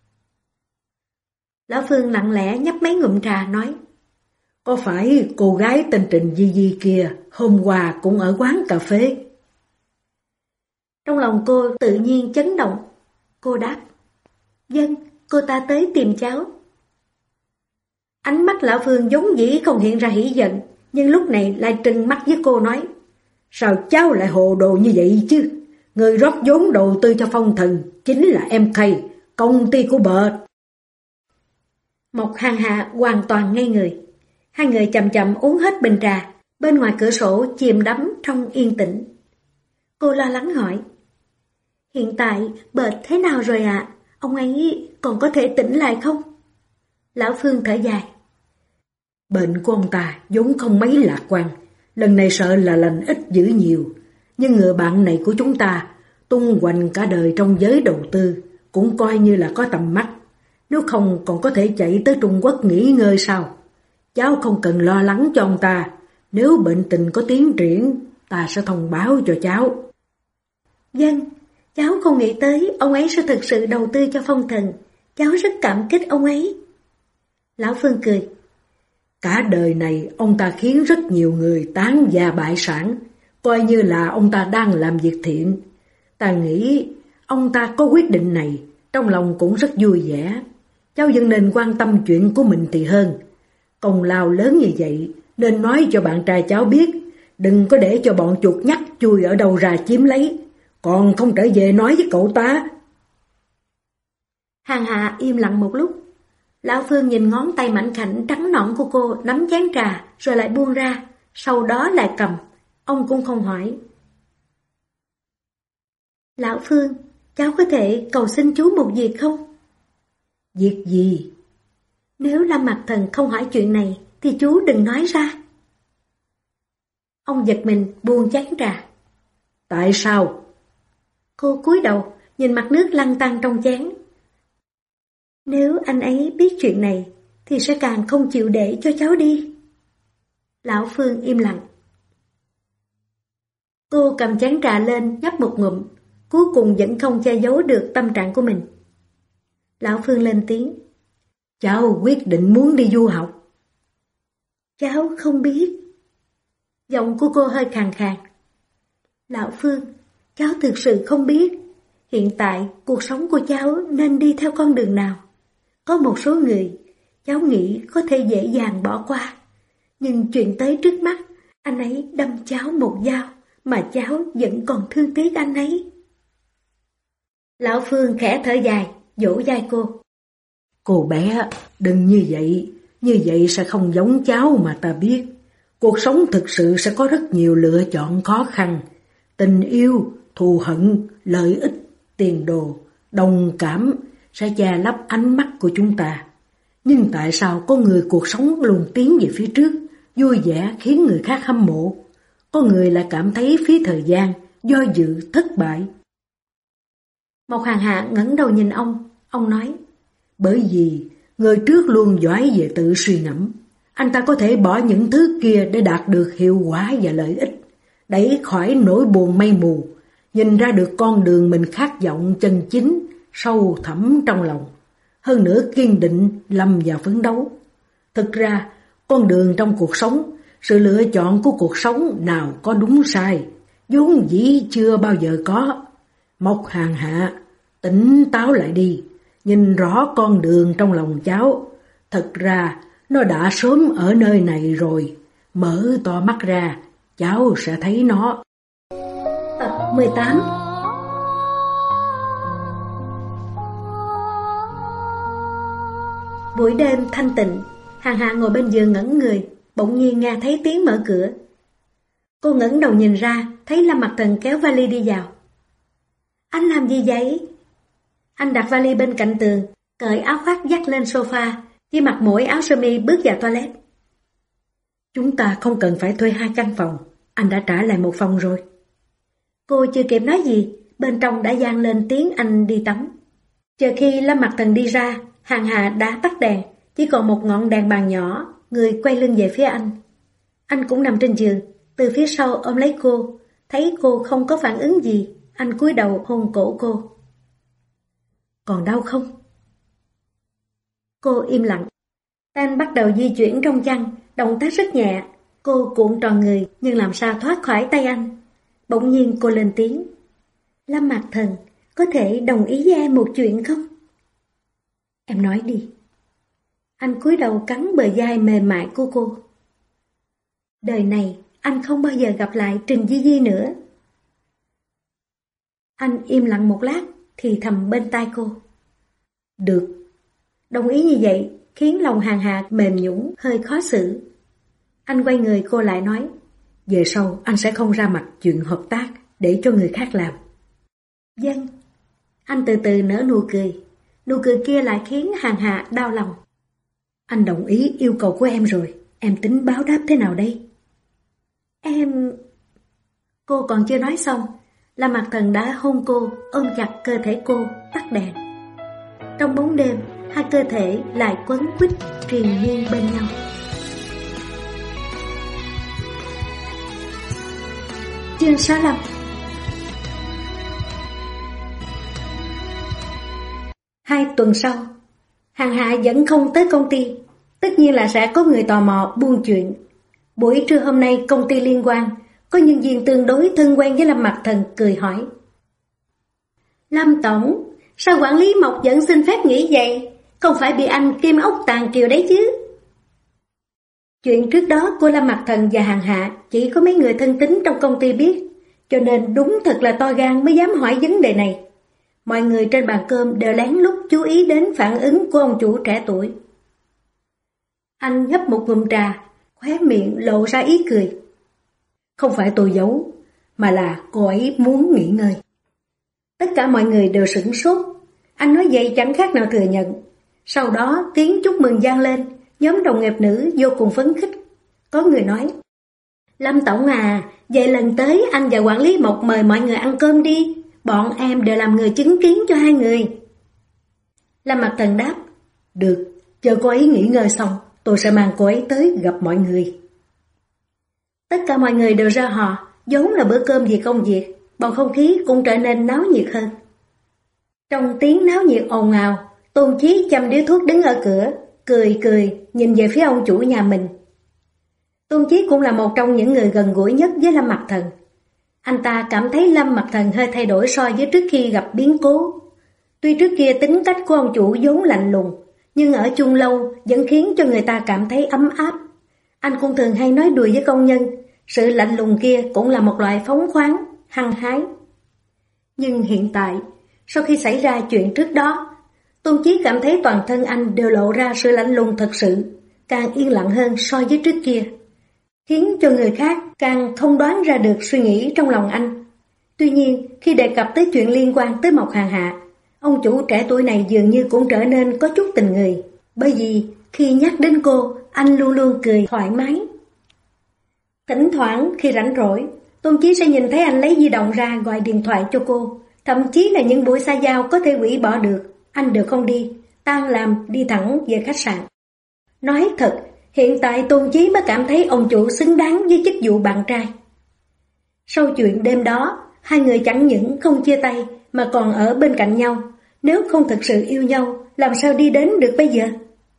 Lão Phương lặng lẽ nhấp mấy ngụm trà nói. Có phải cô gái tên Trình Di Di kia hôm qua cũng ở quán cà phê? Trong lòng cô tự nhiên chấn động. Cô đáp. Vâng, cô ta tới tìm cháu. Ánh mắt Lão Phương vốn dĩ không hiện ra hỉ giận, nhưng lúc này lại trừng mắt với cô nói. Sao cháu lại hồ đồ như vậy chứ? Người rót vốn đầu tư cho Phong Thần chính là MK, công ty của Bệt. Mộc Hàn Hạ hoàn toàn ngây người. Hai người chậm chậm uống hết bình trà, bên ngoài cửa sổ chìm đắm trong yên tĩnh. Cô lo lắng hỏi. Hiện tại Bệt thế nào rồi ạ? Ông ấy còn có thể tỉnh lại không? Lão Phương thở dài. Bệnh của ông ta vốn không mấy lạc quan, lần này sợ là lành ít dữ nhiều. Nhưng người bạn này của chúng ta tung hoành cả đời trong giới đầu tư, cũng coi như là có tầm mắt. Nếu không còn có thể chạy tới Trung Quốc nghỉ ngơi sao? Cháu không cần lo lắng cho ông ta. Nếu bệnh tình có tiến triển, ta sẽ thông báo cho cháu. Vâng, cháu không nghĩ tới ông ấy sẽ thực sự đầu tư cho Phong Thần. Cháu rất cảm kích ông ấy. Lão Phương cười. Cả đời này ông ta khiến rất nhiều người tán gia bại sản, coi như là ông ta đang làm việc thiện. Ta nghĩ ông ta có quyết định này, trong lòng cũng rất vui vẻ. Cháu vẫn nên quan tâm chuyện của mình thì hơn. Công lao lớn như vậy nên nói cho bạn trai cháu biết, đừng có để cho bọn chuột nhắt chui ở đâu ra chiếm lấy, còn không trở về nói với cậu ta. Hàng Hạ im lặng một lúc. Lão Phương nhìn ngón tay mảnh khảnh trắng nõn của cô nắm chén trà rồi lại buông ra, sau đó lại cầm. Ông cũng không hỏi. Lão Phương, cháu có thể cầu xin chú một việc không? Việc gì? Nếu Lâm Mặc Thần không hỏi chuyện này thì chú đừng nói ra. Ông giật mình buông chén trà. Tại sao? Cô cúi đầu nhìn mặt nước lăn tăn trong chén. Nếu anh ấy biết chuyện này thì sẽ càng không chịu để cho cháu đi. Lão Phương im lặng. Cô cầm chén trà lên nhấp một ngụm, cuối cùng vẫn không che giấu được tâm trạng của mình. Lão Phương lên tiếng. Cháu quyết định muốn đi du học. Cháu không biết. Giọng của cô hơi khàn khàn. Lão Phương, cháu thực sự không biết. Hiện tại cuộc sống của cháu nên đi theo con đường nào. Có một số người cháu nghĩ có thể dễ dàng bỏ qua. Nhưng chuyện tới trước mắt, anh ấy đâm cháu một dao mà cháu vẫn còn thương tiếc anh ấy. Lão Phương khẽ thở dài, vỗ vai cô. Cô bé, đừng như vậy sẽ không giống cháu mà ta biết. Cuộc sống thực sự sẽ có rất nhiều lựa chọn khó khăn. Tình yêu, thù hận, lợi ích, tiền đồ, đồng cảm sẽ che lấp ánh mắt của chúng ta. Nhưng tại sao có người cuộc sống luôn tiến về phía trước, vui vẻ khiến người khác hâm mộ? Có người lại cảm thấy phí thời gian, do dự, thất bại. Mộc Hàng Hạ ngẩng đầu nhìn ông nói. Bởi vì người trước luôn giỏi về tự suy ngẫm. Anh ta có thể bỏ những thứ kia để đạt được hiệu quả và lợi ích, đẩy khỏi nỗi buồn mây mù, nhìn ra được con đường mình khát vọng chân chính, sâu thẳm trong lòng. Hơn nữa kiên định lâm vào phấn đấu. Thực ra, con đường trong cuộc sống, sự lựa chọn của cuộc sống nào có đúng sai, vốn dĩ chưa bao giờ có. Mộc Hàng Hạ, tỉnh táo lại đi, nhìn rõ con đường trong lòng cháu. Thật ra, nó đã sớm ở nơi này rồi. Mở to mắt ra, cháu sẽ thấy nó. Tập 18. Buổi đêm thanh tịnh, Hàng Hạ ngồi bên giường ngẩn người, bỗng nhiên nghe thấy tiếng mở cửa. Cô ngẩng đầu nhìn ra, thấy Lâm Mặc Thần kéo vali đi vào. Anh làm gì vậy? Anh đặt vali bên cạnh tường, cởi áo khoác dắt lên sofa, chỉ mặc mỗi áo sơ mi bước vào toilet. Chúng ta không cần phải thuê 2 căn phòng, anh đã trả lại 1 phòng rồi. Cô chưa kịp nói gì, bên trong đã vang lên tiếng anh đi tắm. Chờ khi Lâm Mặc Thần đi ra, Hàng Hạ đã tắt đèn, chỉ còn một ngọn đèn bàn nhỏ, người quay lưng về phía anh. Anh cũng nằm trên giường, từ phía sau ôm lấy cô, thấy cô không có phản ứng gì, anh cúi đầu hôn cổ cô. Còn đau không? Cô im lặng. Anh bắt đầu di chuyển trong chăn, động tác rất nhẹ. Cô cuộn tròn người nhưng làm sao thoát khỏi tay anh. Bỗng nhiên cô lên tiếng. Lâm Mặc Thần, có thể đồng ý với em một chuyện không? Em nói đi. Anh cúi đầu cắn bờ vai mềm mại của cô. Đời này anh không bao giờ gặp lại Trình Di Di nữa. Anh im lặng một lát, thì thầm bên tai cô. Được. Đồng ý như vậy khiến lòng Hàng Hạ mềm nhũn, hơi khó xử. Anh quay người cô lại nói. Về sau anh sẽ không ra mặt chuyện hợp tác để cho người khác làm. Vâng. Anh từ từ nở nụ cười. Nụ cười kia lại khiến Hàng Hạ đau lòng. Anh đồng ý yêu cầu của em rồi. Em tính báo đáp thế nào đây? Em... Cô còn chưa nói xong, Lâm Mặc Thần đã hôn cô, ôm chặt cơ thể cô, tắt đèn. Trong bóng đêm, 2 cơ thể lại quấn quýt triền miên bên nhau. Chương 65. 2 tuần sau, Hàng Hạ vẫn không tới công ty. Tất nhiên là sẽ có người tò mò buôn chuyện. Buổi trưa hôm nay công ty liên quan, có nhân viên tương đối thân quen với Lâm Mặc Thần cười hỏi. Lâm Tổng, sao quản lý Mộc vẫn xin phép nghỉ vậy? Không phải bị anh kim ốc tàn kiều đấy chứ? Chuyện trước đó của Lâm Mặc Thần và Hàn Hạ chỉ có mấy người thân tín trong công ty biết, cho nên đúng thật là to gan mới dám hỏi vấn đề này. Mọi người trên bàn cơm đều lén lút chú ý đến phản ứng của ông chủ trẻ tuổi. Anh nhấp một ngụm trà, khóe miệng lộ ra ý cười. Không phải tôi giấu, mà là cô ấy muốn nghỉ ngơi. Tất cả mọi người đều sửng sốt. Anh nói vậy chẳng khác nào thừa nhận. Sau đó tiếng chúc mừng vang lên, nhóm đồng nghiệp nữ vô cùng phấn khích. Có người nói, Lâm Tổng à, vậy lần tới anh và quản lý Mộc mời mọi người ăn cơm đi. Bọn em đều làm người chứng kiến cho hai người. Lâm Mặc Thần đáp, được, chờ cô ấy nghỉ ngơi xong, tôi sẽ mang cô ấy tới gặp mọi người. Tất cả mọi người đều ra hò, vốn là bữa cơm vì công việc, bầu không khí cũng trở nên náo nhiệt hơn. Trong tiếng náo nhiệt ồn ào, Tôn Chí châm điếu thuốc đứng ở cửa, cười nhìn về phía ông chủ nhà mình. Tôn Chí cũng là một trong những người gần gũi nhất với Lâm Mặc Thần. Anh ta cảm thấy Lâm Mặc Thần hơi thay đổi so với trước khi gặp biến cố. Tuy trước kia tính cách của ông chủ vốn lạnh lùng, nhưng ở chung lâu vẫn khiến cho người ta cảm thấy ấm áp. Anh cũng thường hay nói đùa với công nhân, sự lạnh lùng kia cũng là một loại phóng khoáng, hăng hái. Nhưng hiện tại, sau khi xảy ra chuyện trước đó, Tôn Chí cảm thấy toàn thân anh đều lộ ra sự lạnh lùng thật sự, càng yên lặng hơn so với trước kia, khiến cho người khác càng không đoán ra được suy nghĩ trong lòng anh. Tuy nhiên, khi đề cập tới chuyện liên quan tới Mộc Hàn Hạ, ông chủ trẻ tuổi này dường như cũng trở nên có chút tình người, bởi vì khi nhắc đến cô, anh luôn luôn cười thoải mái. Thỉnh thoảng khi rảnh rỗi, Tôn Chí sẽ nhìn thấy anh lấy di động ra gọi điện thoại cho cô, thậm chí là những buổi xa giao có thể hủy bỏ được, anh đều không đi, tan làm đi thẳng về khách sạn. Nói thật, hiện tại Tôn Chí mới cảm thấy ông chủ xứng đáng với chức vụ bạn trai. Sau chuyện đêm đó, hai người chẳng những không chia tay mà còn ở bên cạnh nhau. Nếu không thực sự yêu nhau, làm sao đi đến được bây giờ?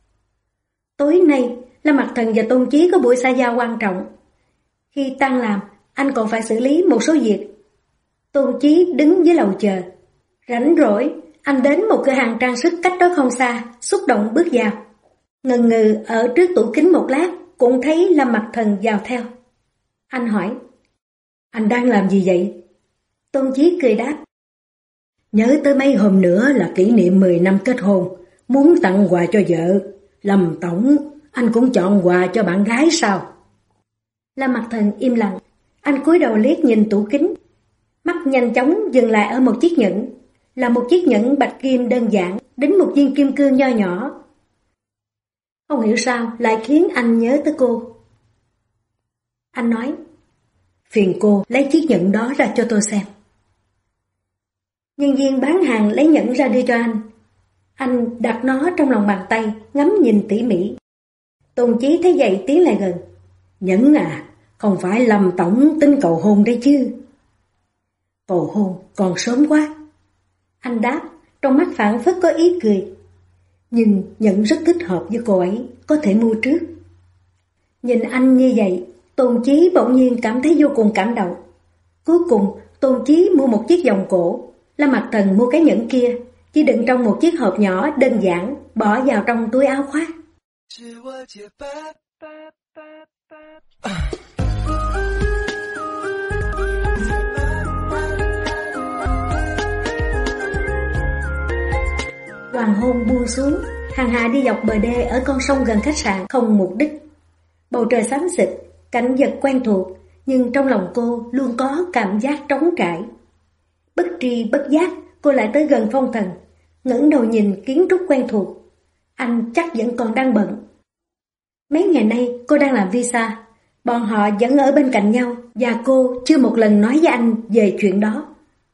Tối nay, Lâm Mặc Thần và Tôn Chí có buổi xã giao quan trọng. Khi tan làm, anh còn phải xử lý một số việc. Tôn Chí đứng dưới lầu chờ. Rảnh rỗi, anh đến một cửa hàng trang sức cách đó không xa, xúc động bước vào. Ngần ngừ ở trước tủ kính một lát, cũng thấy Lâm Mặc Thần vào theo. Anh hỏi, anh đang làm gì vậy? Tôn Chí cười đáp, nhớ tới mấy hôm nữa là kỷ niệm 10 năm kết hôn, muốn tặng quà cho vợ. Lâm Tổng, anh cũng chọn quà cho bạn gái sao? Lâm Mặc Thần im lặng, anh cúi đầu liếc nhìn tủ kính. Mắt nhanh chóng dừng lại ở một chiếc nhẫn, là một chiếc nhẫn bạch kim đơn giản, đính một viên kim cương nho nhỏ. Không hiểu sao lại khiến anh nhớ tới cô. Anh nói, phiền cô lấy chiếc nhẫn đó ra cho tôi xem. Nhân viên bán hàng lấy nhẫn ra đưa cho anh. Anh đặt nó trong lòng bàn tay, ngắm nhìn tỉ mỉ. Tôn Chí thấy vậy tiến lại gần. Nhẫn à, không phải Lâm Tổng tính cầu hôn đấy chứ? Cầu hôn còn sớm quá. Anh đáp, trong mắt phảng phất có ý cười. Nhưng nhẫn rất thích hợp với cô ấy, có thể mua trước. Nhìn anh như vậy, Tôn Chí bỗng nhiên cảm thấy vô cùng cảm động. Cuối cùng, Tôn Chí mua một chiếc vòng cổ. Lâm Mặc Thần mua cái nhẫn kia, chỉ đựng trong một chiếc hộp nhỏ đơn giản, bỏ vào trong túi áo khoác. Hoàng hôn buông xuống, Hàn Hạ đi dọc bờ đê ở con sông gần khách sạn không mục đích. Bầu trời xám xịt, cảnh vật quen thuộc, nhưng trong lòng cô luôn có cảm giác trống trải. Bất tri bất giác, cô lại tới gần Phong Thần, ngẩng đầu nhìn kiến trúc quen thuộc. Anh chắc vẫn còn đang bận. Mấy ngày nay cô đang làm visa, bọn họ vẫn ở bên cạnh nhau và cô chưa một lần nói với anh về chuyện đó.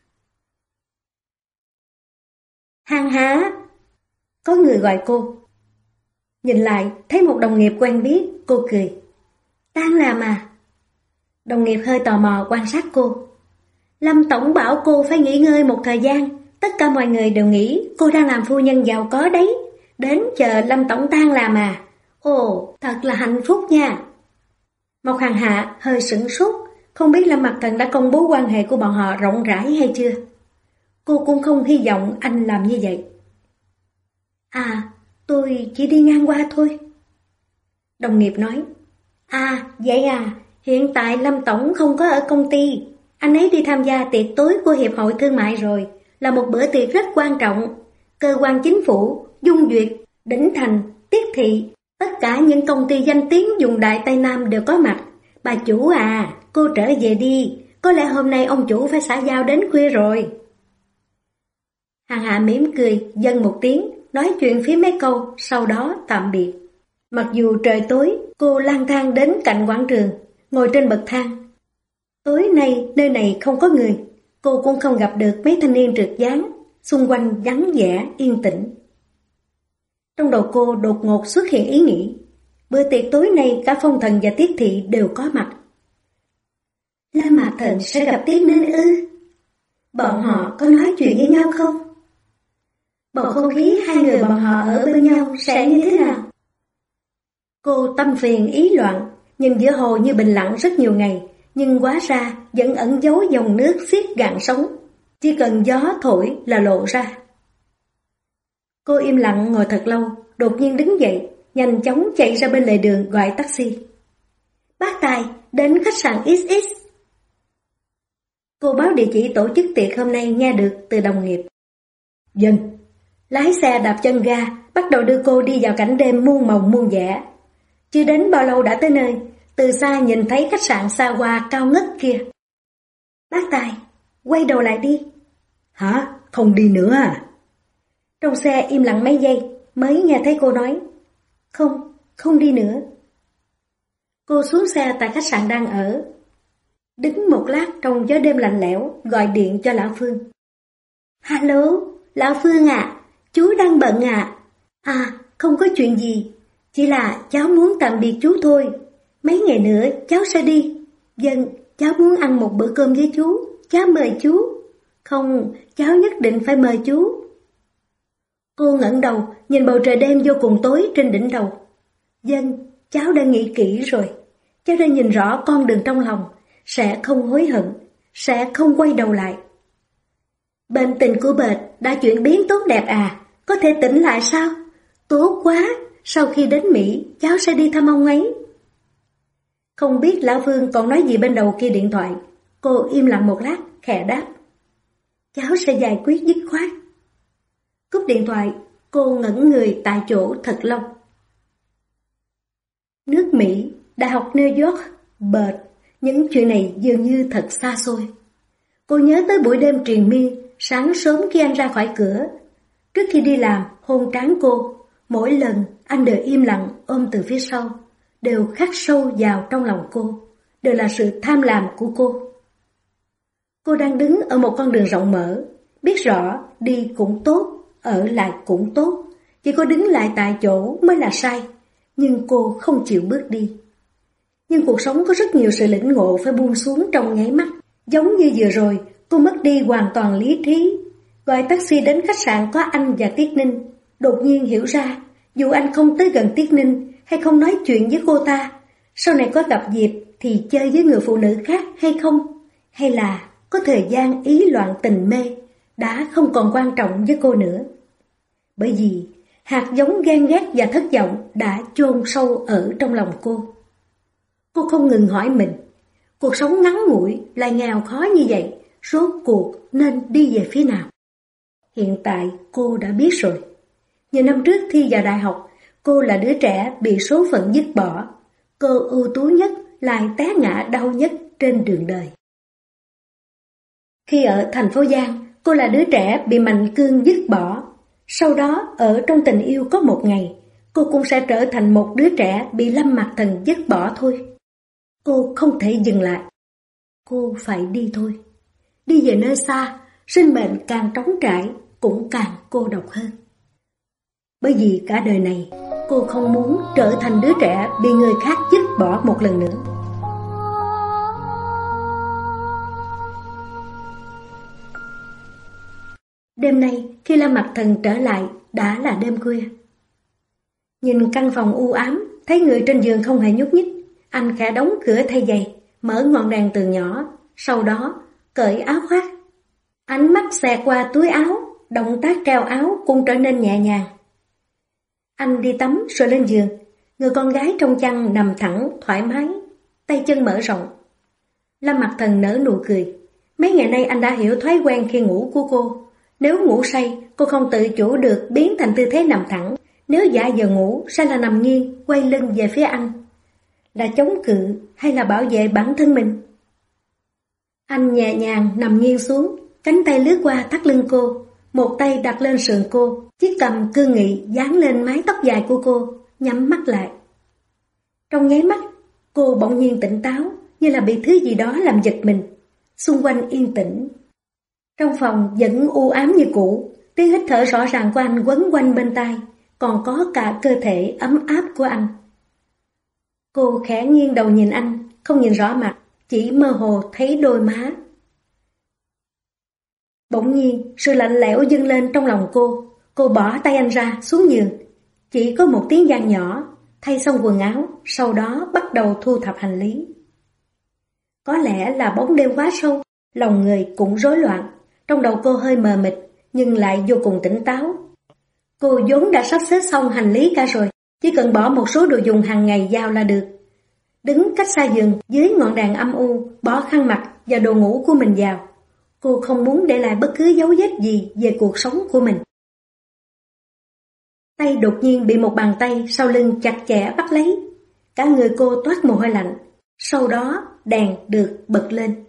Hàn Hạ! Có người gọi cô. Nhìn lại, thấy một đồng nghiệp quen biết, cô cười. Đang làm à? Đồng nghiệp hơi tò mò quan sát cô. Lâm Tổng bảo cô phải nghỉ ngơi một thời gian. Tất cả mọi người đều nghĩ cô đang làm phu nhân giàu có đấy. Đến chờ Lâm Tổng tan làm à? Ồ, thật là hạnh phúc nha. Mộc Hàn Hạ hơi sửng sốt, không biết Lâm Mặc Thần đã công bố quan hệ của bọn họ rộng rãi hay chưa. Cô cũng không hy vọng anh làm như vậy. À, tôi chỉ đi ngang qua thôi. Đồng nghiệp nói. À, vậy à, hiện tại Lâm Tổng không có ở công ty. Anh ấy đi tham gia tiệc tối của Hiệp hội Thương mại rồi, là một bữa tiệc rất quan trọng. Cơ quan chính phủ, Dung Duyệt, Đỉnh Thành, Tiết Thị, tất cả những công ty danh tiếng vùng Đại Tây Nam đều có mặt. Bà chủ à, cô trở về đi, có lẽ hôm nay ông chủ phải xã giao đến khuya rồi. Hàn Hạ mỉm cười, dâng một tiếng, nói chuyện phía mấy câu, sau đó tạm biệt. Mặc dù trời tối, cô lang thang đến cạnh quảng trường, ngồi trên bậc thang. Tối nay nơi này không có người, cô cũng không gặp được mấy thanh niên trượt dáng, xung quanh vắng vẻ, yên tĩnh. Trong đầu cô đột ngột xuất hiện ý nghĩ, bữa tiệc tối nay cả Phong Thần và Tiết Thị đều có mặt. Lâm Mặc Thần sẽ gặp Tiết Ninh ư? Bọn họ có nói chuyện với nhau không? Bầu không khí hai người bọn họ ở bên nhau sẽ như thế nào? Cô tâm phiền ý loạn, nhìn giữa hồ như bình lặng rất nhiều ngày, nhưng hóa ra vẫn ẩn giấu dòng nước xiết gạn sóng, chỉ cần gió thổi là lộ ra. Cô im lặng ngồi thật lâu, đột nhiên đứng dậy, nhanh chóng chạy ra bên lề đường gọi taxi. Bác Tài, đến khách sạn XX. Cô báo địa chỉ tổ chức tiệc hôm nay nghe được từ đồng nghiệp. Dân. Lái xe đạp chân ga, bắt đầu đưa cô đi vào cảnh đêm muôn màu muôn vẻ. Chưa đến bao lâu đã tới nơi, từ xa nhìn thấy khách sạn xa hoa cao ngất kia. Bác Tài, quay đầu lại đi. Hả? Không đi nữa à? Trong xe im lặng mấy giây, mới nghe thấy cô nói. Không đi nữa. Cô xuống xe tại khách sạn đang ở. Đứng một lát trong gió đêm lạnh lẽo, gọi điện cho Lão Phương. Alo, Lão Phương à, chú đang bận à? À, không có chuyện gì, chỉ là cháu muốn tạm biệt chú thôi. Mấy ngày nữa cháu sẽ đi. Vâng, cháu muốn ăn một bữa cơm với chú, cháu mời chú. Không, cháu nhất định phải mời chú. Cô ngẩng đầu, nhìn bầu trời đêm vô cùng tối trên đỉnh đầu. Vâng, cháu đã nghĩ kỹ rồi. Cháu đã nhìn rõ con đường trong lòng, sẽ không hối hận, sẽ không quay đầu lại. Bệnh tình của Bệt đã chuyển biến tốt đẹp à? Có thể tỉnh lại sao? Tốt quá, sau khi đến Mỹ, cháu sẽ đi thăm ông ấy. Không biết Lão Phương còn nói gì bên đầu kia điện thoại. Cô im lặng một lát, khẽ đáp. Cháu sẽ giải quyết dứt khoát. Cúp điện thoại, cô ngẩn người tại chỗ thật lâu. Nước Mỹ, Đại học New York, Bệt, những chuyện này dường như thật xa xôi. Cô nhớ tới buổi đêm triền miên, sáng sớm khi anh ra khỏi cửa. Trước khi đi làm, hôn trán cô, mỗi lần anh đều im lặng ôm từ phía sau, đều khắc sâu vào trong lòng cô, đều là sự tham lam của cô. Cô đang đứng ở một con đường rộng mở, biết rõ đi cũng tốt, ở lại cũng tốt, chỉ có đứng lại tại chỗ mới là sai, nhưng cô không chịu bước đi. Nhưng cuộc sống có rất nhiều sự lĩnh ngộ phải buông xuống trong nháy mắt, giống như vừa rồi cô mất đi hoàn toàn lý trí. Gọi taxi đến khách sạn có anh và Tiết Ninh, đột nhiên hiểu ra, dù anh không tới gần Tiết Ninh hay không nói chuyện với cô ta, sau này có gặp dịp thì chơi với người phụ nữ khác hay không, hay là có thời gian ý loạn tình mê, đã không còn quan trọng với cô nữa. Bởi vì hạt giống ghen ghét và thất vọng đã chôn sâu ở trong lòng cô. Cô không ngừng hỏi mình, cuộc sống ngắn ngủi lại nghèo khó như vậy, rốt cuộc nên đi về phía nào? Hiện tại cô đã biết rồi. Nhiều năm trước thi vào đại học, cô là đứa trẻ bị số phận dứt bỏ. Cô ưu tú nhất lại té ngã đau nhất trên đường đời. Khi ở thành phố Giang, cô là đứa trẻ bị Mạnh Cương dứt bỏ. Sau đó ở trong tình yêu có một ngày, cô cũng sẽ trở thành một đứa trẻ bị Lâm Mặc Thần dứt bỏ thôi. Cô không thể dừng lại. Cô phải đi thôi. Đi về nơi xa, sinh mệnh càng trống trải, cũng càng cô độc hơn. Bởi vì cả đời này, cô không muốn trở thành đứa trẻ bị người khác dứt bỏ một lần nữa. Đêm nay, khi Lâm Mặc Thần trở lại, đã là đêm khuya. Nhìn căn phòng u ám, thấy người trên giường không hề nhúc nhích, anh khẽ đóng cửa thay giày, mở ngọn đèn từ nhỏ, sau đó cởi áo khoác. Ánh mắt xẹt qua túi áo, động tác treo áo cũng trở nên nhẹ nhàng. Anh đi tắm rồi lên giường, người con gái trong chăn nằm thẳng, thoải mái, tay chân mở rộng. Lâm Mặc Thần nở nụ cười. Mấy ngày nay anh đã hiểu thói quen khi ngủ của cô. Nếu ngủ say, cô không tự chủ được biến thành tư thế nằm thẳng. Nếu giả giờ ngủ, sẽ là nằm nghiêng, quay lưng về phía anh. Là chống cự hay là bảo vệ bản thân mình? Anh nhẹ nhàng nằm nghiêng xuống, cánh tay lướt qua thắt lưng cô, một tay đặt lên sườn cô, chiếc cằm cương nghị dán lên mái tóc dài của cô, nhắm mắt lại. Trong nháy mắt, cô bỗng nhiên tỉnh táo, như là bị thứ gì đó làm giật mình. Xung quanh yên tĩnh. Trong phòng vẫn u ám như cũ, tiếng hít thở rõ ràng của anh quấn quanh bên tai, còn có cả cơ thể ấm áp của anh. Cô khẽ nghiêng đầu nhìn anh, không nhìn rõ mặt, chỉ mơ hồ thấy đôi má. Bỗng nhiên, sự lạnh lẽo dâng lên trong lòng cô bỏ tay anh ra xuống giường. Chỉ có một tiếng vang nhỏ, thay xong quần áo, sau đó bắt đầu thu thập hành lý. Có lẽ là bóng đêm quá sâu, lòng người cũng rối loạn, trong đầu cô hơi mờ mịt, nhưng lại vô cùng tỉnh táo. Cô vốn đã sắp xếp xong hành lý cả rồi, chỉ cần bỏ một số đồ dùng hàng ngày vào là được. Đứng cách xa giường dưới ngọn đèn âm u, bỏ khăn mặt và đồ ngủ của mình vào. Cô không muốn để lại bất cứ dấu vết gì về cuộc sống của mình. Tay đột nhiên bị một bàn tay sau lưng chặt chẽ bắt lấy. Cả người cô toát mồ hôi lạnh. Sau đó đèn được bật lên.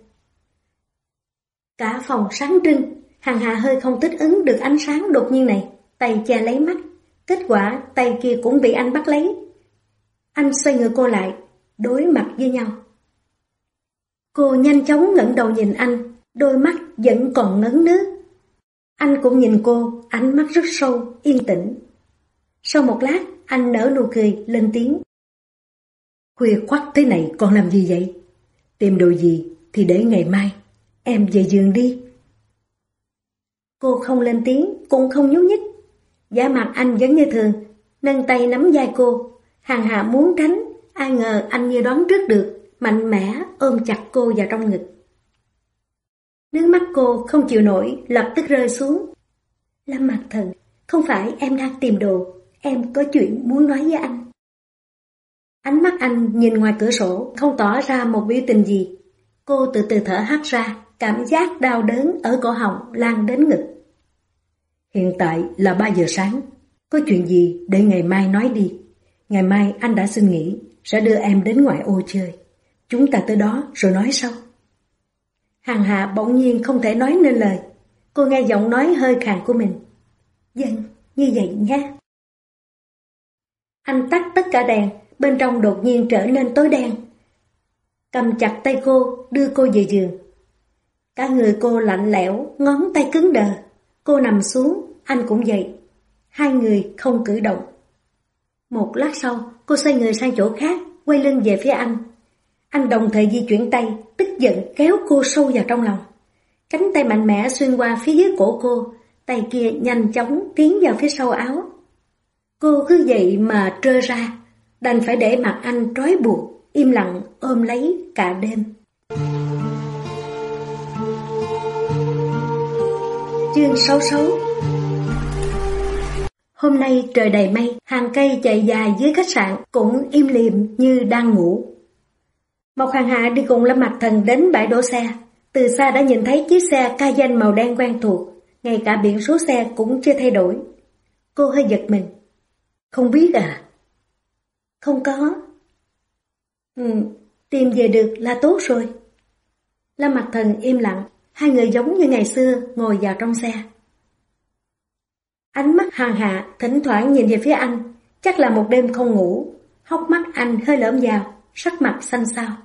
Cả phòng sáng trưng, Hằng Hà hơi không thích ứng được ánh sáng đột nhiên này, tay che lấy mắt. Kết quả tay kia cũng bị anh bắt lấy. Anh xoay người cô lại, đối mặt với nhau. Cô nhanh chóng ngẩng đầu nhìn anh, đôi mắt vẫn còn ngấn nước. Anh cũng nhìn cô, ánh mắt rất sâu, yên tĩnh. Sau một lát, anh nở nụ cười, lên tiếng. Khuya khoắt thế này còn làm gì vậy? Tìm đồ gì thì để ngày mai, em về giường đi. Cô không lên tiếng, cũng không nhúc nhích. Vẻ mặt anh vẫn như thường, nâng tay nắm vai cô. Hằng Hà muốn tránh, ai ngờ anh như đoán trước được, mạnh mẽ ôm chặt cô vào trong ngực. Nước mắt cô không chịu nổi, lập tức rơi xuống. Lâm Mặc Thần, không phải em đang tìm đồ, em có chuyện muốn nói với anh. Ánh mắt anh nhìn ngoài cửa sổ, không tỏ ra một biểu tình gì. Cô từ từ thở hắt ra, cảm giác đau đớn ở cổ họng lan đến ngực. Hiện tại là 3 giờ sáng, có chuyện gì để ngày mai nói đi. Ngày mai anh đã xin nghỉ, sẽ đưa em đến ngoại ô chơi. Chúng ta tới đó rồi nói sau. Hằng Hà bỗng nhiên không thể nói nên lời. Cô nghe giọng nói hơi khàn của mình. Vâng, như vậy nha. Anh tắt tất cả đèn, bên trong đột nhiên trở nên tối đen. Cầm chặt tay cô, đưa cô về giường. Cả người cô lạnh lẽo, ngón tay cứng đờ. Cô nằm xuống, anh cũng vậy. Hai người không cử động. Một lát sau, cô xoay người sang chỗ khác, quay lưng về phía anh. Anh đồng thời di chuyển tay, tức giận kéo cô sâu vào trong lòng. Cánh tay mạnh mẽ xuyên qua phía dưới cổ cô, tay kia nhanh chóng tiến vào phía sau áo. Cô cứ vậy mà trơ ra, đành phải để mặc anh trói buộc, im lặng ôm lấy cả đêm. Chương 66. Hôm nay trời đầy mây, hàng cây chạy dài dưới khách sạn cũng im lìm như đang ngủ. Mộc Hằng Hà đi cùng Lâm Mặc Thần đến bãi đổ xe. Từ xa đã nhìn thấy chiếc xe Cayenne màu đen quen thuộc, ngay cả biển số xe cũng chưa thay đổi. Cô hơi giật mình. Không biết à? Không có. Tìm về được là tốt rồi. Lâm Mặc Thần im lặng, hai người giống như ngày xưa ngồi vào trong xe. Ánh mắt Hằng Hà thỉnh thoảng nhìn về phía anh, chắc là một đêm không ngủ. Hốc mắt anh hơi lõm vào, sắc mặt xanh xao.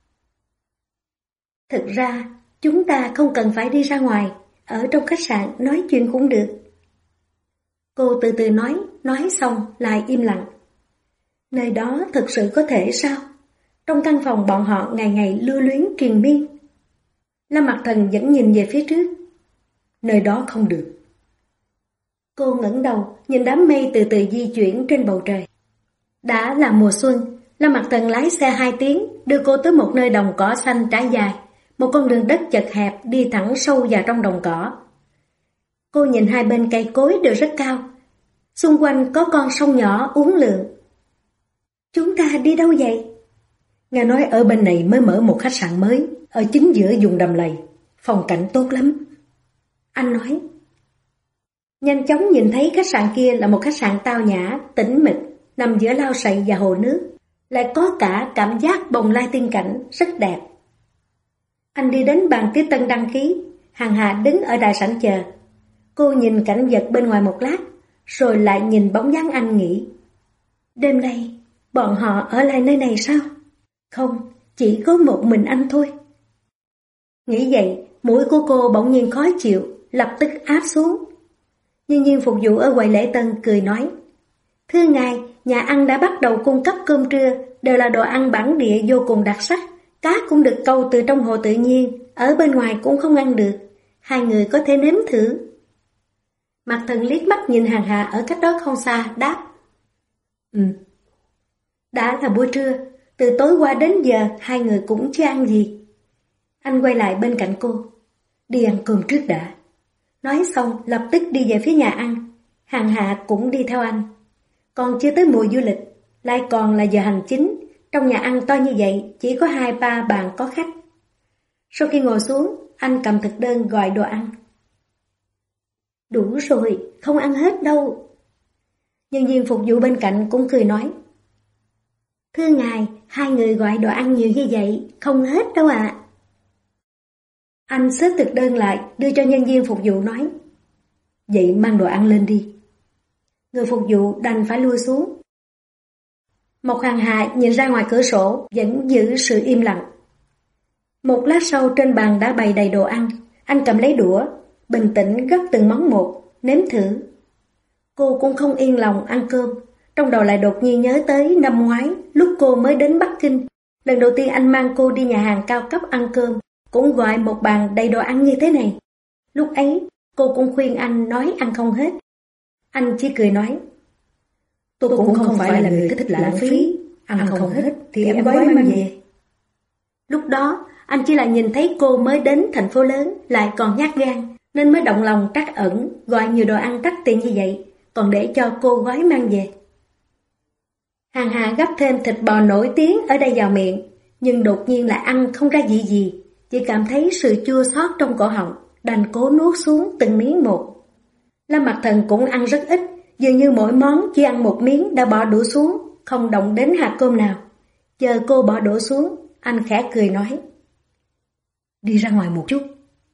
Thực ra, chúng ta không cần phải đi ra ngoài, ở trong khách sạn nói chuyện cũng được. Cô từ từ nói xong lại im lặng. Nơi đó thực sự có thể sao? Trong căn phòng bọn họ ngày ngày lưu luyến triền miên. Lâm Mặc Thần vẫn nhìn về phía trước. Nơi đó không được. Cô ngẩng đầu, nhìn đám mây từ từ di chuyển trên bầu trời. Đã là mùa xuân, Lâm Mặc Thần lái xe 2 tiếng đưa cô tới một nơi đồng cỏ xanh trải dài, một con đường đất chật hẹp đi thẳng sâu vào trong đồng cỏ. Cô nhìn hai bên cây cối đều rất cao, xung quanh có con sông nhỏ uốn lượn. Chúng ta đi đâu vậy? Nghe nói ở bên này mới mở một khách sạn mới, ở chính giữa vùng đầm lầy, phong cảnh tốt lắm. Anh nói. Nhanh chóng nhìn thấy khách sạn kia là một khách sạn tao nhã, tĩnh mịch, nằm giữa lao sậy và hồ nước, lại có cả cảm giác bồng lai tiên cảnh rất đẹp. Anh đi đến bàn tiếp tân đăng ký, Hằng Hà đứng ở đại sảnh chờ. Cô nhìn cảnh vật bên ngoài một lát, rồi lại nhìn bóng dáng anh nghĩ. Đêm nay, bọn họ ở lại nơi này sao? Không, chỉ có một mình anh thôi. Nghĩ vậy, mũi của cô bỗng nhiên khó chịu, lập tức áp xuống. Nhân viên phục vụ ở quầy lễ tân cười nói. Thưa ngài, nhà ăn đã bắt đầu cung cấp cơm trưa, đều là đồ ăn bản địa vô cùng đặc sắc. Cá cũng được câu từ trong hồ tự nhiên, ở bên ngoài cũng không ăn được. Hai người có thể nếm thử. Mạc Thần liếc mắt nhìn Hằng Hà ở cách đó không xa, đáp. Đã là buổi trưa, từ tối qua đến giờ hai người cũng chưa ăn gì. Anh quay lại bên cạnh cô. Đi ăn cơm trước đã. Nói xong lập tức đi về phía nhà ăn. Hằng Hà cũng đi theo anh. Còn chưa tới mùa du lịch, lại còn là giờ hành chính. Trong nhà ăn to như vậy, chỉ có 2-3 bàn có khách. Sau khi ngồi xuống, anh cầm thực đơn gọi đồ ăn. Đủ rồi, không ăn hết đâu. Nhân viên phục vụ bên cạnh cũng cười nói. Thưa ngài, hai người gọi đồ ăn nhiều như vậy, không hết đâu ạ. Anh xếp thực đơn lại, đưa cho nhân viên phục vụ nói. Vậy mang đồ ăn lên đi. Người phục vụ đành phải lui xuống. Mộc Hằng Hà nhìn ra ngoài cửa sổ, vẫn giữ sự im lặng. Một lát sau trên bàn đã bày đầy đồ ăn, anh cầm lấy đũa, bình tĩnh gấp từng món một, nếm thử. Cô cũng không yên lòng ăn cơm, trong đầu lại đột nhiên nhớ tới năm ngoái, lúc cô mới đến Bắc Kinh. Lần đầu tiên anh mang cô đi nhà hàng cao cấp ăn cơm, cũng gọi một bàn đầy đồ ăn như thế này. Lúc ấy, cô cũng khuyên anh nói ăn không hết. Anh chỉ cười nói. Tôi cũng không phải là người thích lãng phí, ăn không hết thì em gói mang về. Lúc đó, anh chỉ là nhìn thấy cô mới đến thành phố lớn, lại còn nhát gan, nên mới động lòng trắc ẩn, gọi nhiều đồ ăn đắt tiền như vậy, còn để cho cô gói mang về. Hằng Hà gắp thêm thịt bò nổi tiếng ở đây vào miệng, nhưng đột nhiên lại ăn không ra vị gì, chỉ cảm thấy sự chua xót trong cổ họng, đành cố nuốt xuống từng miếng một. Lâm Mặc Thần cũng ăn rất ít, dường như mỗi món chỉ ăn một miếng đã bỏ đũa xuống, không động đến hạt cơm nào. Chờ cô bỏ đũa xuống, anh khẽ cười nói. Đi ra ngoài một chút.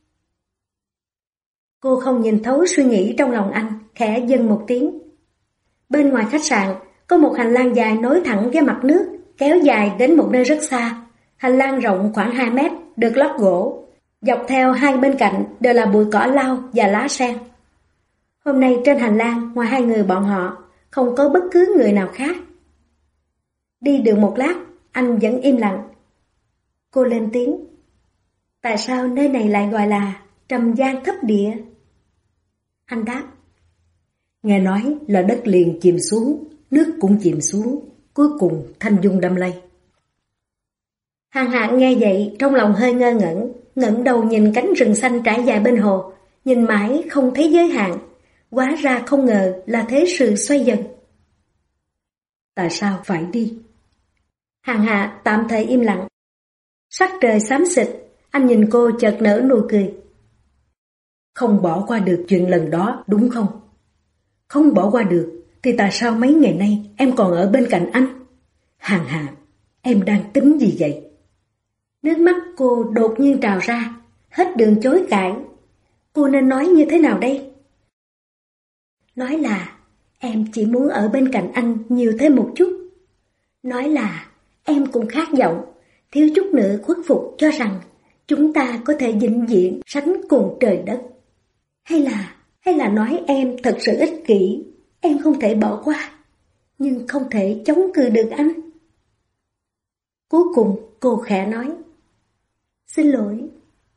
Cô không nhìn thấu suy nghĩ trong lòng anh, khẽ dâng một tiếng. Bên ngoài khách sạn, có một hành lang dài nối thẳng với mặt nước, kéo dài đến một nơi rất xa. Hành lang rộng khoảng 2 mét, được lót gỗ. Dọc theo hai bên cạnh đều là bụi cỏ lau và lá sen. Hôm nay trên hành lang, ngoài hai người bọn họ, không có bất cứ người nào khác. Đi được một lát, anh vẫn im lặng. Cô lên tiếng. Tại sao nơi này lại gọi là Trầm Giang Thấp Địa? Anh đáp. Nghe nói là đất liền chìm xuống, nước cũng chìm xuống, cuối cùng thanh dung đâm lây. Hằng Hà nghe vậy, trong lòng hơi ngơ ngẩn, ngẩng đầu nhìn cánh rừng xanh trải dài bên hồ, nhìn mãi không thấy giới hạn. Hóa ra không ngờ là thế sự xoay dần. Tại sao phải đi? Hằng Hà tạm thời im lặng. Sắc trời xám xịt, anh nhìn cô chợt nở nụ cười. Không bỏ qua được chuyện lần đó, đúng không? Không bỏ qua được, thì tại sao mấy ngày nay em còn ở bên cạnh anh? Hằng Hà, em đang tính gì vậy? Nước mắt cô đột nhiên trào ra, hết đường chối cãi. Cô nên nói như thế nào đây? Nói là em chỉ muốn ở bên cạnh anh nhiều thêm một chút. Nói là em cũng khát vọng, thiếu chút nữa khuất phục cho rằng chúng ta có thể vĩnh viễn sánh cùng trời đất. Hay là nói em thật sự ích kỷ, em không thể bỏ qua, nhưng không thể chống cự được anh. Cuối cùng cô khẽ nói. Xin lỗi.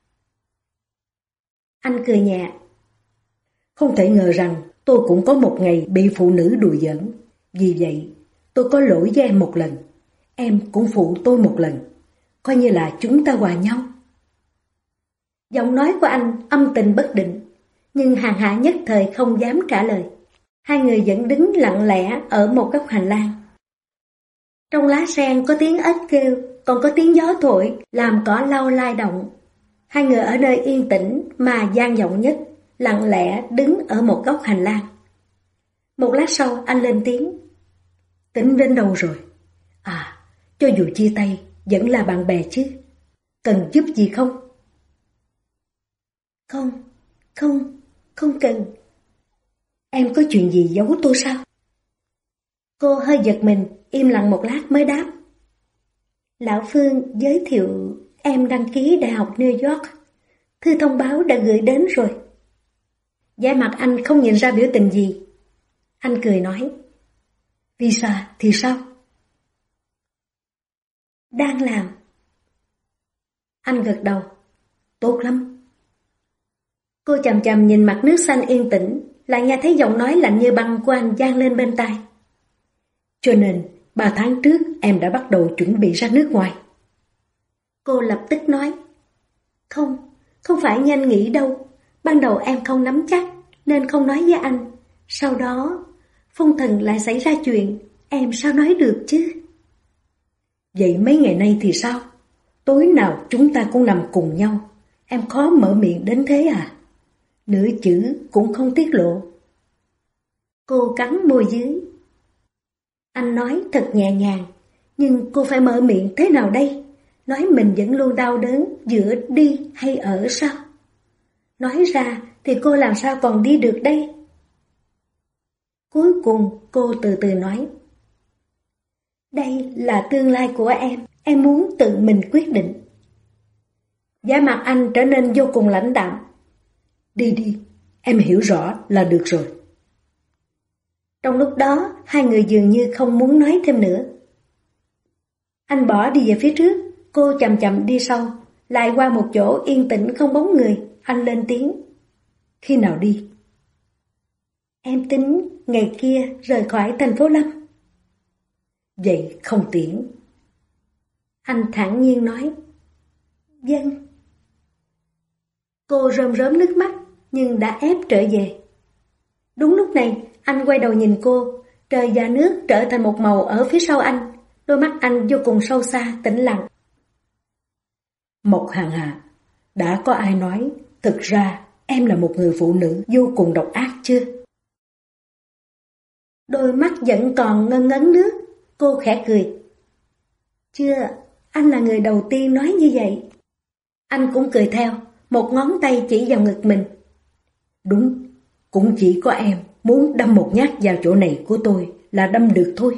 Anh cười nhẹ. Không thể ngờ rằng tôi cũng có một ngày bị phụ nữ đùa giỡn. Vì vậy, tôi có lỗi với em một lần, em cũng phụ tôi một lần, coi như là chúng ta hòa nhau. Giọng nói của anh âm tình bất định, nhưng Hàng Hạ nhất thời không dám trả lời. Hai người vẫn đứng lặng lẽ ở một góc hành lang. Trong lá sen có tiếng ếch kêu, còn có tiếng gió thổi làm cỏ lau lay động. Hai người ở nơi yên tĩnh mà vang vọng nhất, lặng lẽ đứng ở một góc hành lang. Một lát sau anh lên tiếng. Tính đến đâu rồi? À, cho dù chia tay vẫn là bạn bè chứ. Cần giúp gì không? Không cần. Em có chuyện gì giấu tôi sao? Cô hơi giật mình, im lặng một lát mới đáp. Lão Phương giới thiệu em đăng ký Đại học New York. Thư thông báo đã gửi đến rồi. vẻ mặt anh không nhìn ra biểu tình gì. Anh cười nói. Visa thì sao? Đang làm. Anh gật đầu. Tốt lắm. Cô chằm chằm nhìn mặt nước xanh yên tĩnh, lại nghe thấy giọng nói lạnh như băng của anh vang lên bên tai. Cho nên 3 tháng trước em đã bắt đầu chuẩn bị ra nước ngoài. Cô lập tức nói. Không phải như anh nghĩ đâu. Ban đầu em không nắm chắc nên không nói với anh. Sau đó phong thần lại xảy ra chuyện, em sao nói được chứ? Vậy mấy ngày nay thì sao? Tối nào chúng ta cũng nằm cùng nhau, em khó mở miệng đến thế à? Nửa chữ cũng không tiết lộ. Cô cắn môi dưới. Anh nói thật nhẹ nhàng, nhưng cô phải mở miệng thế nào đây? Nói mình vẫn luôn đau đớn giữa đi hay ở sao? Nói ra thì cô làm sao còn đi được đây? Cuối cùng cô từ từ nói. Đây là tương lai của em muốn tự mình quyết định. Vẻ mặt anh trở nên vô cùng lãnh đạm. Đi, em hiểu rõ là được rồi. Trong lúc đó, hai người dường như không muốn nói thêm nữa. Anh bỏ đi về phía trước, cô chậm chậm đi sau, lại qua một chỗ yên tĩnh không bóng người, anh lên tiếng. Khi nào đi? Em tính ngày kia rời khỏi thành phố Lâm. Vậy không tiễn. Anh thản nhiên nói. Vâng. Cô rơm rớm nước mắt, nhưng đã ép trở về. Đúng lúc này, anh quay đầu nhìn cô, trời và nước trở thành một màu ở phía sau anh, đôi mắt anh vô cùng sâu xa, tĩnh lặng. Mộc Hàng Hà, đã có ai nói, thực ra em là một người phụ nữ vô cùng độc ác chưa? Đôi mắt vẫn còn ngân ngấn nước, cô khẽ cười. Chưa, anh là người đầu tiên nói như vậy. Anh cũng cười theo, một ngón tay chỉ vào ngực mình. Đúng, cũng chỉ có em muốn đâm một nhát vào chỗ này của tôi là đâm được thôi.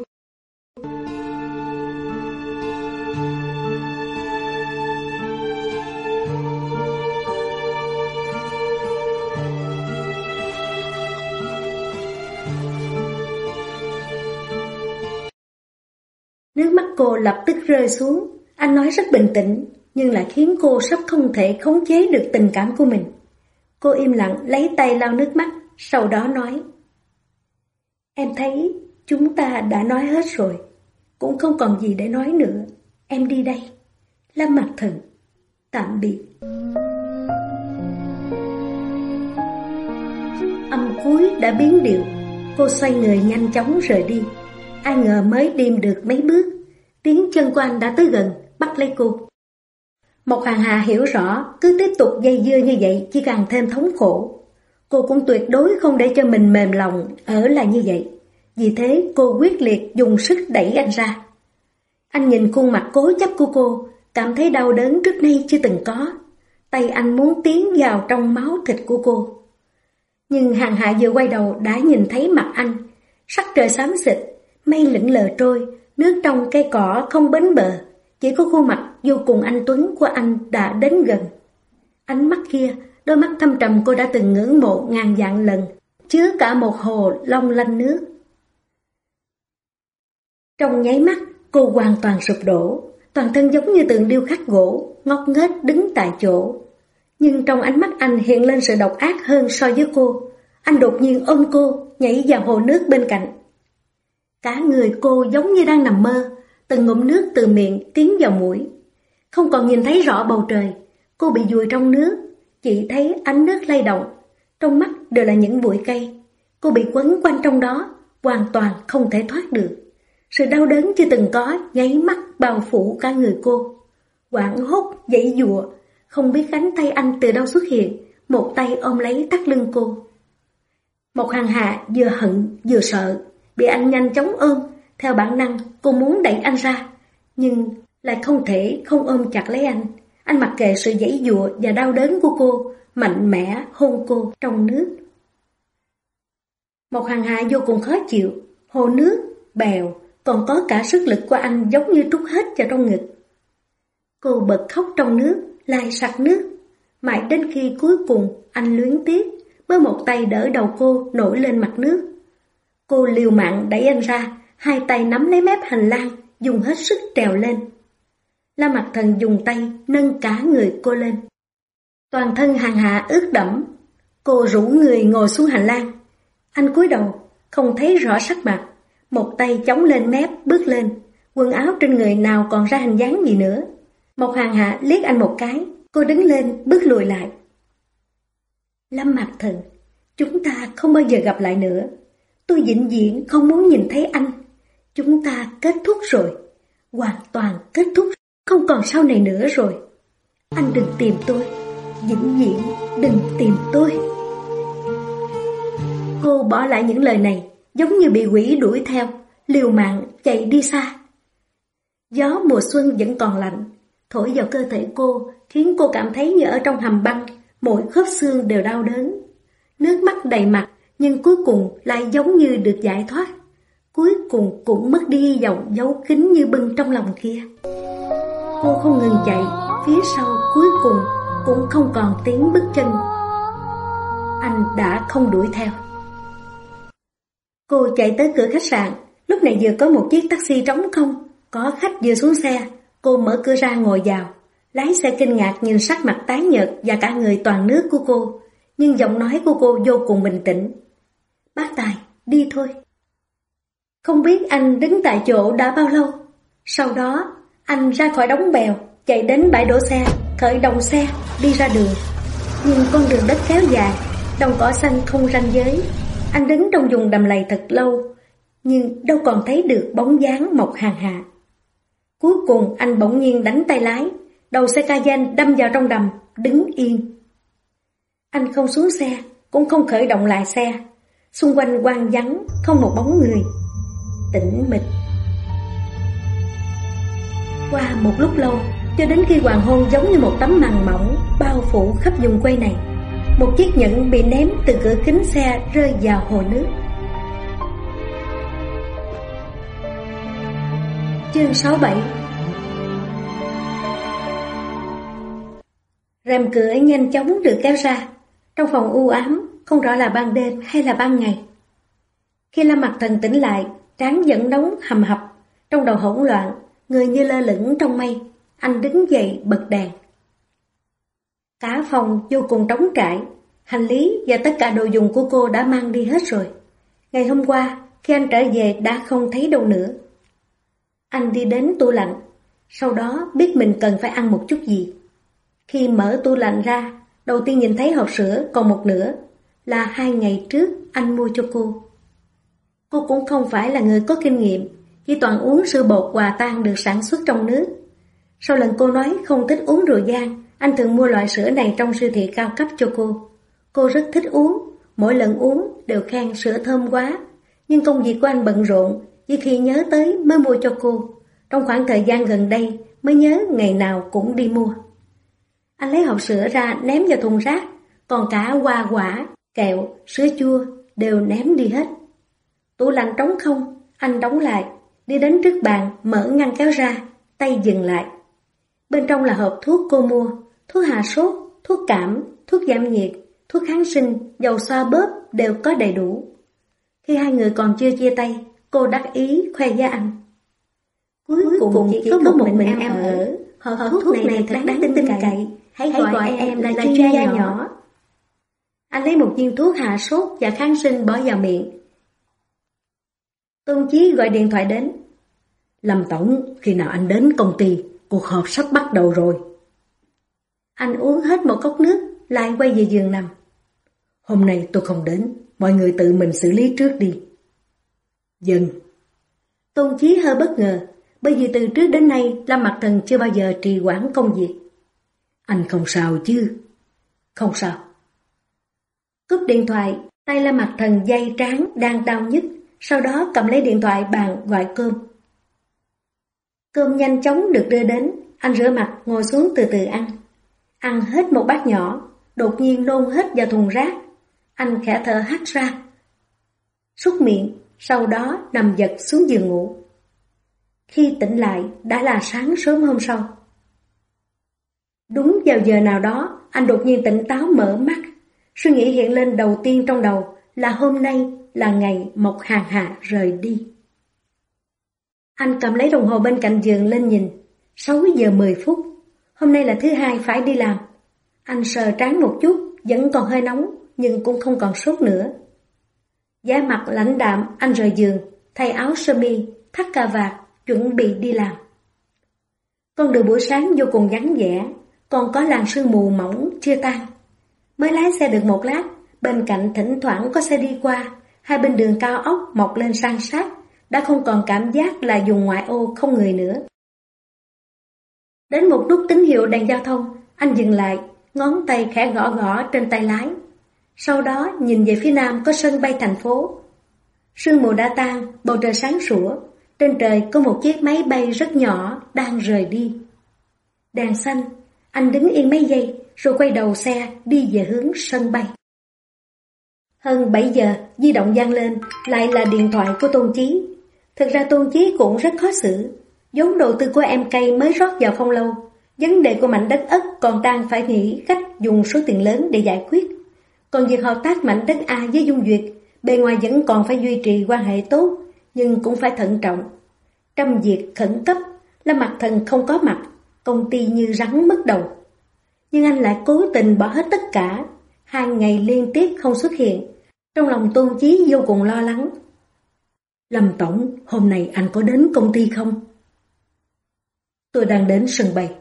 Nước mắt cô lập tức rơi xuống, anh nói rất bình tĩnh, nhưng lại khiến cô sắp không thể khống chế được tình cảm của mình. Cô im lặng lấy tay lau nước mắt, sau đó nói. Em thấy chúng ta đã nói hết rồi, cũng không còn gì để nói nữa. Em đi đây. Lâm Mặc Thần, tạm biệt. Âm cuối đã biến điệu, cô xoay người nhanh chóng rời đi. Ai ngờ mới đi được mấy bước, tiếng chân của anh đã tới gần, bắt lấy cô. Mộc Hàng Hà hiểu rõ, cứ tiếp tục dây dưa như vậy chỉ càng thêm thống khổ. Cô cũng tuyệt đối không để cho mình mềm lòng ở lại như vậy. Vì thế cô quyết liệt dùng sức đẩy anh ra. Anh nhìn khuôn mặt cố chấp của cô, cảm thấy đau đớn trước nay chưa từng có. Tay anh muốn tiến vào trong máu thịt của cô. Nhưng Hàng Hạ vừa quay đầu đã nhìn thấy mặt anh. Sắc trời xám xịt, mây lững lờ trôi, nước trong cây cỏ không bến bờ. Chỉ có khuôn mặt vô cùng anh tuấn của anh đã đến gần. Ánh mắt kia, đôi mắt thâm trầm cô đã từng ngưỡng mộ ngàn vạn lần, chứa cả một hồ long lanh nước. Trong nháy mắt, cô hoàn toàn sụp đổ, toàn thân giống như tượng điêu khắc gỗ, ngốc nghếch đứng tại chỗ. Nhưng trong ánh mắt anh hiện lên sự độc ác hơn so với cô. Anh đột nhiên ôm cô, nhảy vào hồ nước bên cạnh. Cả người cô giống như đang nằm mơ, từng ngụm nước từ miệng tiến vào mũi. Không còn nhìn thấy rõ bầu trời, cô bị vùi trong nước, chỉ thấy ánh nước lay động, trong mắt đều là những bụi cây. Cô bị quấn quanh trong đó, hoàn toàn không thể thoát được. Sự đau đớn chưa từng có nháy mắt bao phủ cả người cô. Hoảng hốt giãy giụa, không biết cánh tay anh từ đâu xuất hiện, một tay ôm lấy thắt lưng cô. Một Hằng Hà vừa hận vừa sợ, bị anh nhanh chóng ôm. Theo bản năng cô muốn đẩy anh ra, nhưng lại không thể không ôm chặt lấy anh. Anh mặc kệ sự giãy giụa và đau đớn của cô, mạnh mẽ hôn cô trong nước. Một Hằng Hà vô cùng khó chịu, hồ nước, bèo, còn có cả sức lực của anh giống như trút hết vào trong ngực. Cô bật khóc trong nước, lai sặc nước, mãi đến khi cuối cùng anh luyến tiếc mới một tay đỡ đầu cô nổi lên mặt nước. Cô liều mạng đẩy anh ra, hai tay nắm lấy mép hành lang, dùng hết sức trèo lên. La Mặc Thần dùng tay nâng cả người cô lên. Toàn thân Hằng Hà ướt đẫm, cô rũ người ngồi xuống hành lang. Anh cúi đầu, không thấy rõ sắc mặt, một tay chống lên mép bước lên, quần áo trên người nào còn ra hình dáng gì nữa. Một Hằng Hà liếc anh một cái, cô đứng lên bước lùi lại. Lâm Mặc Thần, chúng ta không bao giờ gặp lại nữa. Tôi vĩnh viễn không muốn nhìn thấy anh. Chúng ta kết thúc rồi, hoàn toàn kết thúc, không còn sau này nữa rồi. Anh đừng tìm tôi, vĩnh viễn đừng tìm tôi. Cô bỏ lại những lời này, giống như bị quỷ đuổi theo, liều mạng chạy đi xa. Gió mùa xuân vẫn còn lạnh, thổi vào cơ thể cô, khiến cô cảm thấy như ở trong hầm băng, mỗi khớp xương đều đau đớn. Nước mắt đầy mặt, nhưng cuối cùng lại giống như được giải thoát. Cuối cùng cũng mất đi hy vọng giấu kín như bưng trong lòng kia. Cô không ngừng chạy, phía sau cuối cùng cũng không còn tiếng bước chân. Anh đã không đuổi theo. Cô chạy tới cửa khách sạn, lúc này vừa có một chiếc taxi trống không, có khách vừa xuống xe. Cô mở cửa ra ngồi vào. Lái xe kinh ngạc nhìn sắc mặt tái nhợt và cả người toàn nước của cô, nhưng giọng nói của cô vô cùng bình tĩnh. Bác Tài, đi thôi. Không biết anh đứng tại chỗ đã bao lâu. Sau đó, anh ra khỏi đống bèo, chạy đến bãi đổ xe, khởi động xe, đi ra đường. Nhưng con đường đất kéo dài, đồng cỏ xanh không ranh giới. Anh đứng trong vùng đầm lầy thật lâu, nhưng đâu còn thấy được bóng dáng Mộc Hàn Hà. Cuối cùng anh bỗng nhiên đánh tay lái, đầu xe Cayenne đâm vào trong đầm, đứng yên. Anh không xuống xe, cũng không khởi động lại xe. Xung quanh hoang vắng, không một bóng người. Tĩnh mịch. Qua một lúc lâu, cho đến khi hoàng hôn giống như một tấm màn mỏng bao phủ khắp vùng quê này, một chiếc nhẫn bị ném từ cửa kính xe rơi vào hồ nước. Chương 67. Rèm cửa nhanh chóng được kéo ra. Trong phòng u ám, không rõ là ban đêm hay là ban ngày. Khi Lâm Mặc Thần tỉnh lại, trán vẫn nóng hầm hập, trong đầu hỗn loạn, người như lơ lửng trong mây. Anh đứng dậy bật đèn. Cả phòng vô cùng trống trải, hành lý và tất cả đồ dùng của cô đã mang đi hết rồi. Ngày hôm qua, khi anh trở về đã không thấy đâu nữa. Anh đi đến tủ lạnh, sau đó biết mình cần phải ăn một chút gì. Khi mở tủ lạnh ra, đầu tiên nhìn thấy hộp sữa còn một nửa, là 2 ngày trước anh mua cho cô. Cô cũng không phải là người có kinh nghiệm, chỉ toàn uống sữa bột hòa tan được sản xuất trong nước. Sau lần cô nói không thích uống rượu vang, anh thường mua loại sữa này trong siêu thị cao cấp cho cô. Cô rất thích uống, mỗi lần uống đều khen sữa thơm quá. Nhưng công việc của anh bận rộn, chỉ khi nhớ tới mới mua cho cô. Trong khoảng thời gian gần đây mới nhớ ngày nào cũng đi mua. Anh lấy hộp sữa ra ném vào thùng rác, còn cả hoa quả, kẹo, sữa chua đều ném đi hết. Tủ lạnh trống không, anh đóng lại, đi đến trước bàn, mở ngăn kéo ra, tay dừng lại. Bên trong là hộp thuốc cô mua, thuốc hạ sốt, thuốc cảm, thuốc giảm nhiệt, thuốc kháng sinh, dầu xoa bóp đều có đầy đủ. Khi hai người còn chưa chia tay, cô đắc ý khoe với anh. Cuối cùng chỉ có một mình em ở, hộp thuốc này thật đáng tin cậy, hãy gọi em là chuyên gia nhỏ. Anh lấy một viên thuốc hạ sốt và kháng sinh bỏ vào miệng. Tôn Chí gọi điện thoại đến. Lâm tổng, khi nào anh đến công ty, cuộc họp sắp bắt đầu rồi. Anh uống hết một cốc nước, lại quay về giường nằm. Hôm nay tôi không đến, mọi người tự mình xử lý trước đi. Dần. Tôn Chí hơi bất ngờ, bởi vì từ trước đến nay Lâm Mặc Thần chưa bao giờ trì hoãn công việc. Anh không sao chứ? Không sao. Cúp điện thoại, tay Lâm Mặc Thần day trán đang đau nhức, sau đó cầm lấy điện thoại bàn gọi cơm. Cơm nhanh chóng được đưa đến, anh rửa mặt ngồi xuống từ từ ăn. Ăn hết một bát nhỏ, đột nhiên nôn hết vào thùng rác. Anh khẽ thở hắt ra, súc miệng, sau đó nằm giật xuống giường ngủ. Khi tỉnh lại đã là sáng sớm hôm sau. Đúng vào giờ nào đó, anh đột nhiên tỉnh táo mở mắt. Suy nghĩ hiện lên đầu tiên trong đầu là hôm nay là ngày Mộc Hàn Hạ rời đi. Anh cầm lấy đồng hồ bên cạnh giường lên nhìn, 6 giờ 10 phút. Hôm nay là thứ hai phải đi làm. Anh sờ trán một chút, vẫn còn hơi nóng, nhưng cũng không còn sốt nữa. Da mặt lãnh đạm, anh rời giường, thay áo sơ mi, thắt cà vạt, chuẩn bị đi làm. Con đường buổi sáng vô cùng vắng vẻ, còn có làn sương mù mỏng chưa tan. Mới lái xe được một lát, bên cạnh thỉnh thoảng có xe đi qua, hai bên đường cao ốc mọc lên san sát, đã không còn cảm giác là vùng ngoại ô không người nữa. Đến một nút tín hiệu đèn giao thông, anh dừng lại, ngón tay khẽ gõ gõ trên tay lái. Sau đó nhìn về phía nam có sân bay thành phố. Sương mù đã tan, bầu trời sáng sủa, trên trời có một chiếc máy bay rất nhỏ đang rời đi. Đèn xanh, anh đứng yên mấy giây rồi quay đầu xe đi về hướng sân bay. Hơn 7 giờ, di động vang lên, lại là điện thoại của Tôn Chí. Thực ra Tôn Chí cũng rất khó xử. Vốn đầu tư của MK mới rót vào không lâu. Vấn đề của mảnh đất Ất còn đang phải nghĩ cách dùng số tiền lớn để giải quyết. Còn việc hợp tác mảnh đất A với Dung Duyệt, bề ngoài vẫn còn phải duy trì quan hệ tốt, nhưng cũng phải thận trọng. Trong việc khẩn cấp, Lâm Mặc Thần không có mặt, công ty như rắn mất đầu. Nhưng anh lại cố tình bỏ hết tất cả, 2 ngày liên tiếp không xuất hiện. Trong lòng Tôn Chí vô cùng lo lắng. Lâm tổng, hôm nay anh có đến công ty không? Tôi đang đến sân bay.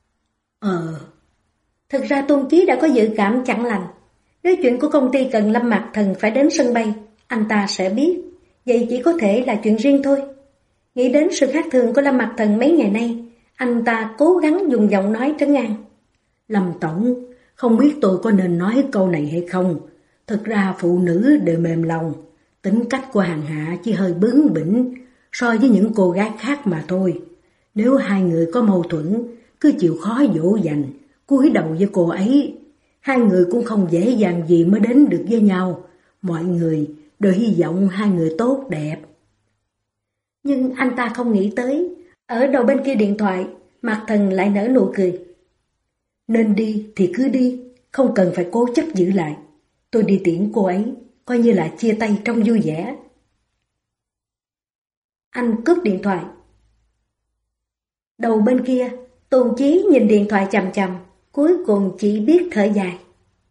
Thực ra Tôn Chí đã có dự cảm chẳng lành. Nếu chuyện của công ty cần Lâm Mặc Thần phải đến sân bay, anh ta sẽ biết. Vậy chỉ có thể là chuyện riêng thôi. Nghĩ đến sự khác thường của Lâm Mặc Thần mấy ngày nay, anh ta cố gắng dùng giọng nói trấn an. Lâm tổng, không biết tôi có nên nói câu này hay không? Thực ra phụ nữ đều mềm lòng. Tính cách của Hàn Hạ chỉ hơi bướng bỉnh so với những cô gái khác mà thôi. Nếu hai người có mâu thuẫn, cứ chịu khó dỗ dành, cúi đầu với cô ấy. Hai người cũng không dễ dàng gì mới đến được với nhau. Mọi người đều hy vọng hai người tốt đẹp. Nhưng anh ta không nghĩ tới, ở đầu bên kia điện thoại, Mạc Thần lại nở nụ cười. Nên đi thì cứ đi, không cần phải cố chấp giữ lại. Tôi đi tiễn cô ấy, coi như là chia tay trong vui vẻ. Anh cướp điện thoại. Đầu bên kia, Tôn Chí nhìn điện thoại chằm chằm, cuối cùng chỉ biết thở dài.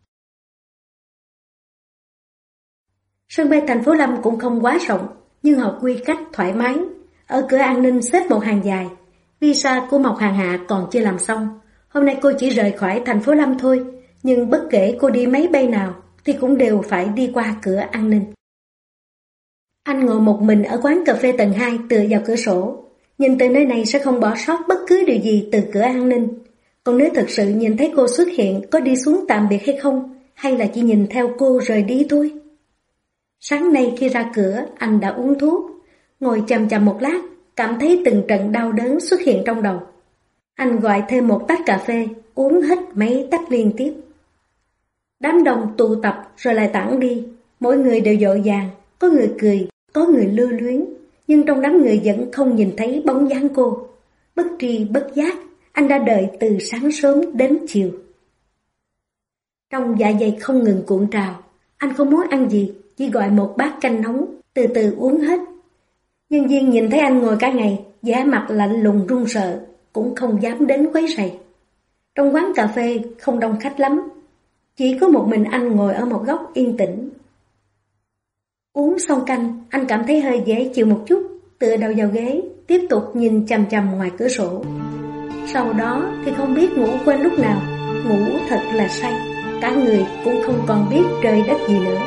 Sân bay thành phố Lâm cũng không quá rộng, nhưng họ quy cách thoải mái. Ở cửa an ninh xếp một hàng dài. Visa của Mộc Hàn Hạ còn chưa làm xong. Hôm nay cô chỉ rời khỏi thành phố Lâm thôi, nhưng bất kể cô đi máy bay nào thì cũng đều phải đi qua cửa an ninh. Anh ngồi một mình ở quán cà phê tầng 2 tựa vào cửa sổ. Nhìn từ nơi này sẽ không bỏ sót bất cứ điều gì từ cửa an ninh. Còn nếu thực sự nhìn thấy cô xuất hiện, có đi xuống tạm biệt hay không, hay là chỉ nhìn theo cô rời đi thôi? Sáng nay khi ra cửa, anh đã uống thuốc. Ngồi chằm chằm một lát, cảm thấy từng trận đau đớn xuất hiện trong đầu. Anh gọi thêm một tách cà phê, uống hết mấy tách liên tiếp. Đám đông tụ tập rồi lại tản đi. Mỗi người đều vội vàng, có người cười, có người lưu luyến. Nhưng trong đám người vẫn không nhìn thấy bóng dáng cô. Bất tri bất giác, anh đã đợi từ sáng sớm đến chiều. Trong dạ dày không ngừng cuộn trào, anh không muốn ăn gì, chỉ gọi một bát canh nóng, từ từ uống hết. Nhân viên nhìn thấy anh ngồi cả ngày, vẻ mặt lạnh lùng run sợ, cũng không dám đến quấy rầy. Trong quán cà phê không đông khách lắm, chỉ có một mình anh ngồi ở một góc yên tĩnh. Uống Uống xong canh, anh cảm thấy hơi dễ chịu một chút, tựa đầu vào ghế, tiếp tục nhìn chằm chằm ngoài cửa sổ. Sau đó thì không biết ngủ quên lúc nào, ngủ thật là say, cả người cũng không còn biết trời đất gì nữa.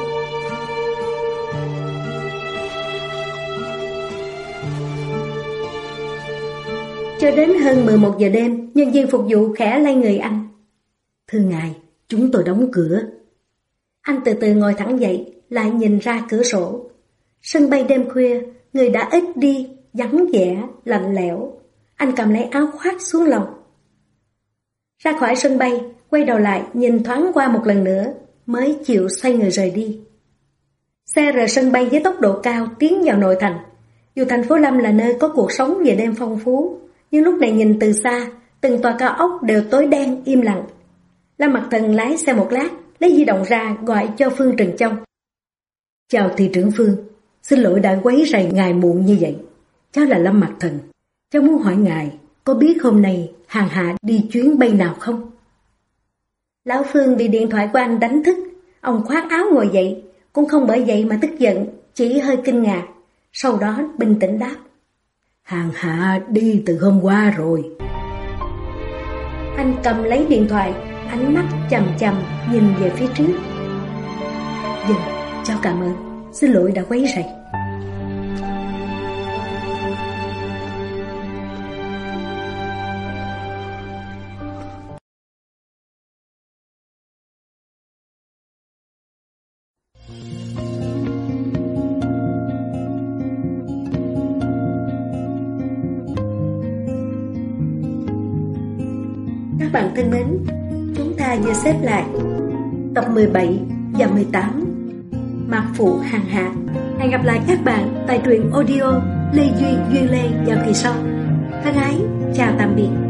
Cho đến hơn 11 giờ đêm, nhân viên phục vụ khẽ lay người anh. Thưa ngài, chúng tôi đóng cửa. Anh từ từ ngồi thẳng dậy, lại nhìn ra cửa sổ. Sân bay đêm khuya, người đã ít đi, vắng vẻ, lạnh lẽo. Anh cầm lấy áo khoác xuống lầu. Ra khỏi sân bay, quay đầu lại nhìn thoáng qua một lần nữa, mới chịu xoay người rời đi. Xe rời sân bay với tốc độ cao tiến vào nội thành. Dù thành phố Lâm là nơi có cuộc sống về đêm phong phú, nhưng lúc này nhìn từ xa, từng tòa cao ốc đều tối đen im lặng. Lâm Mặc Thần lái xe một lát, lấy di động ra gọi cho Phương Trừng Châu. Chào thị trưởng Phương, xin lỗi đã quấy rầy ngài muộn như vậy. Cháu là Lâm Mặc Thần. Cháu muốn hỏi ngài, có biết hôm nay hàng hạ đi chuyến bay nào không? Lão Phương bị điện thoại của anh đánh thức. Ông khoác áo ngồi dậy, cũng không bởi vậy mà tức giận, chỉ hơi kinh ngạc. Sau đó bình tĩnh đáp. Hàng hạ đi từ hôm qua rồi. Anh cầm lấy điện thoại, ánh mắt chằm chằm nhìn về phía trước. Vâng, cháu cảm ơn. Xin lỗi đã quấy rầy. Các bạn thân mến, chúng ta vừa xếp lại tập 17 và 18 Mạc Phụ Hàng Hạ. Hẹn gặp lại các bạn tại truyện audio Lê Duy Duyên Lê vào kỳ sau. Thân ái, chào tạm biệt.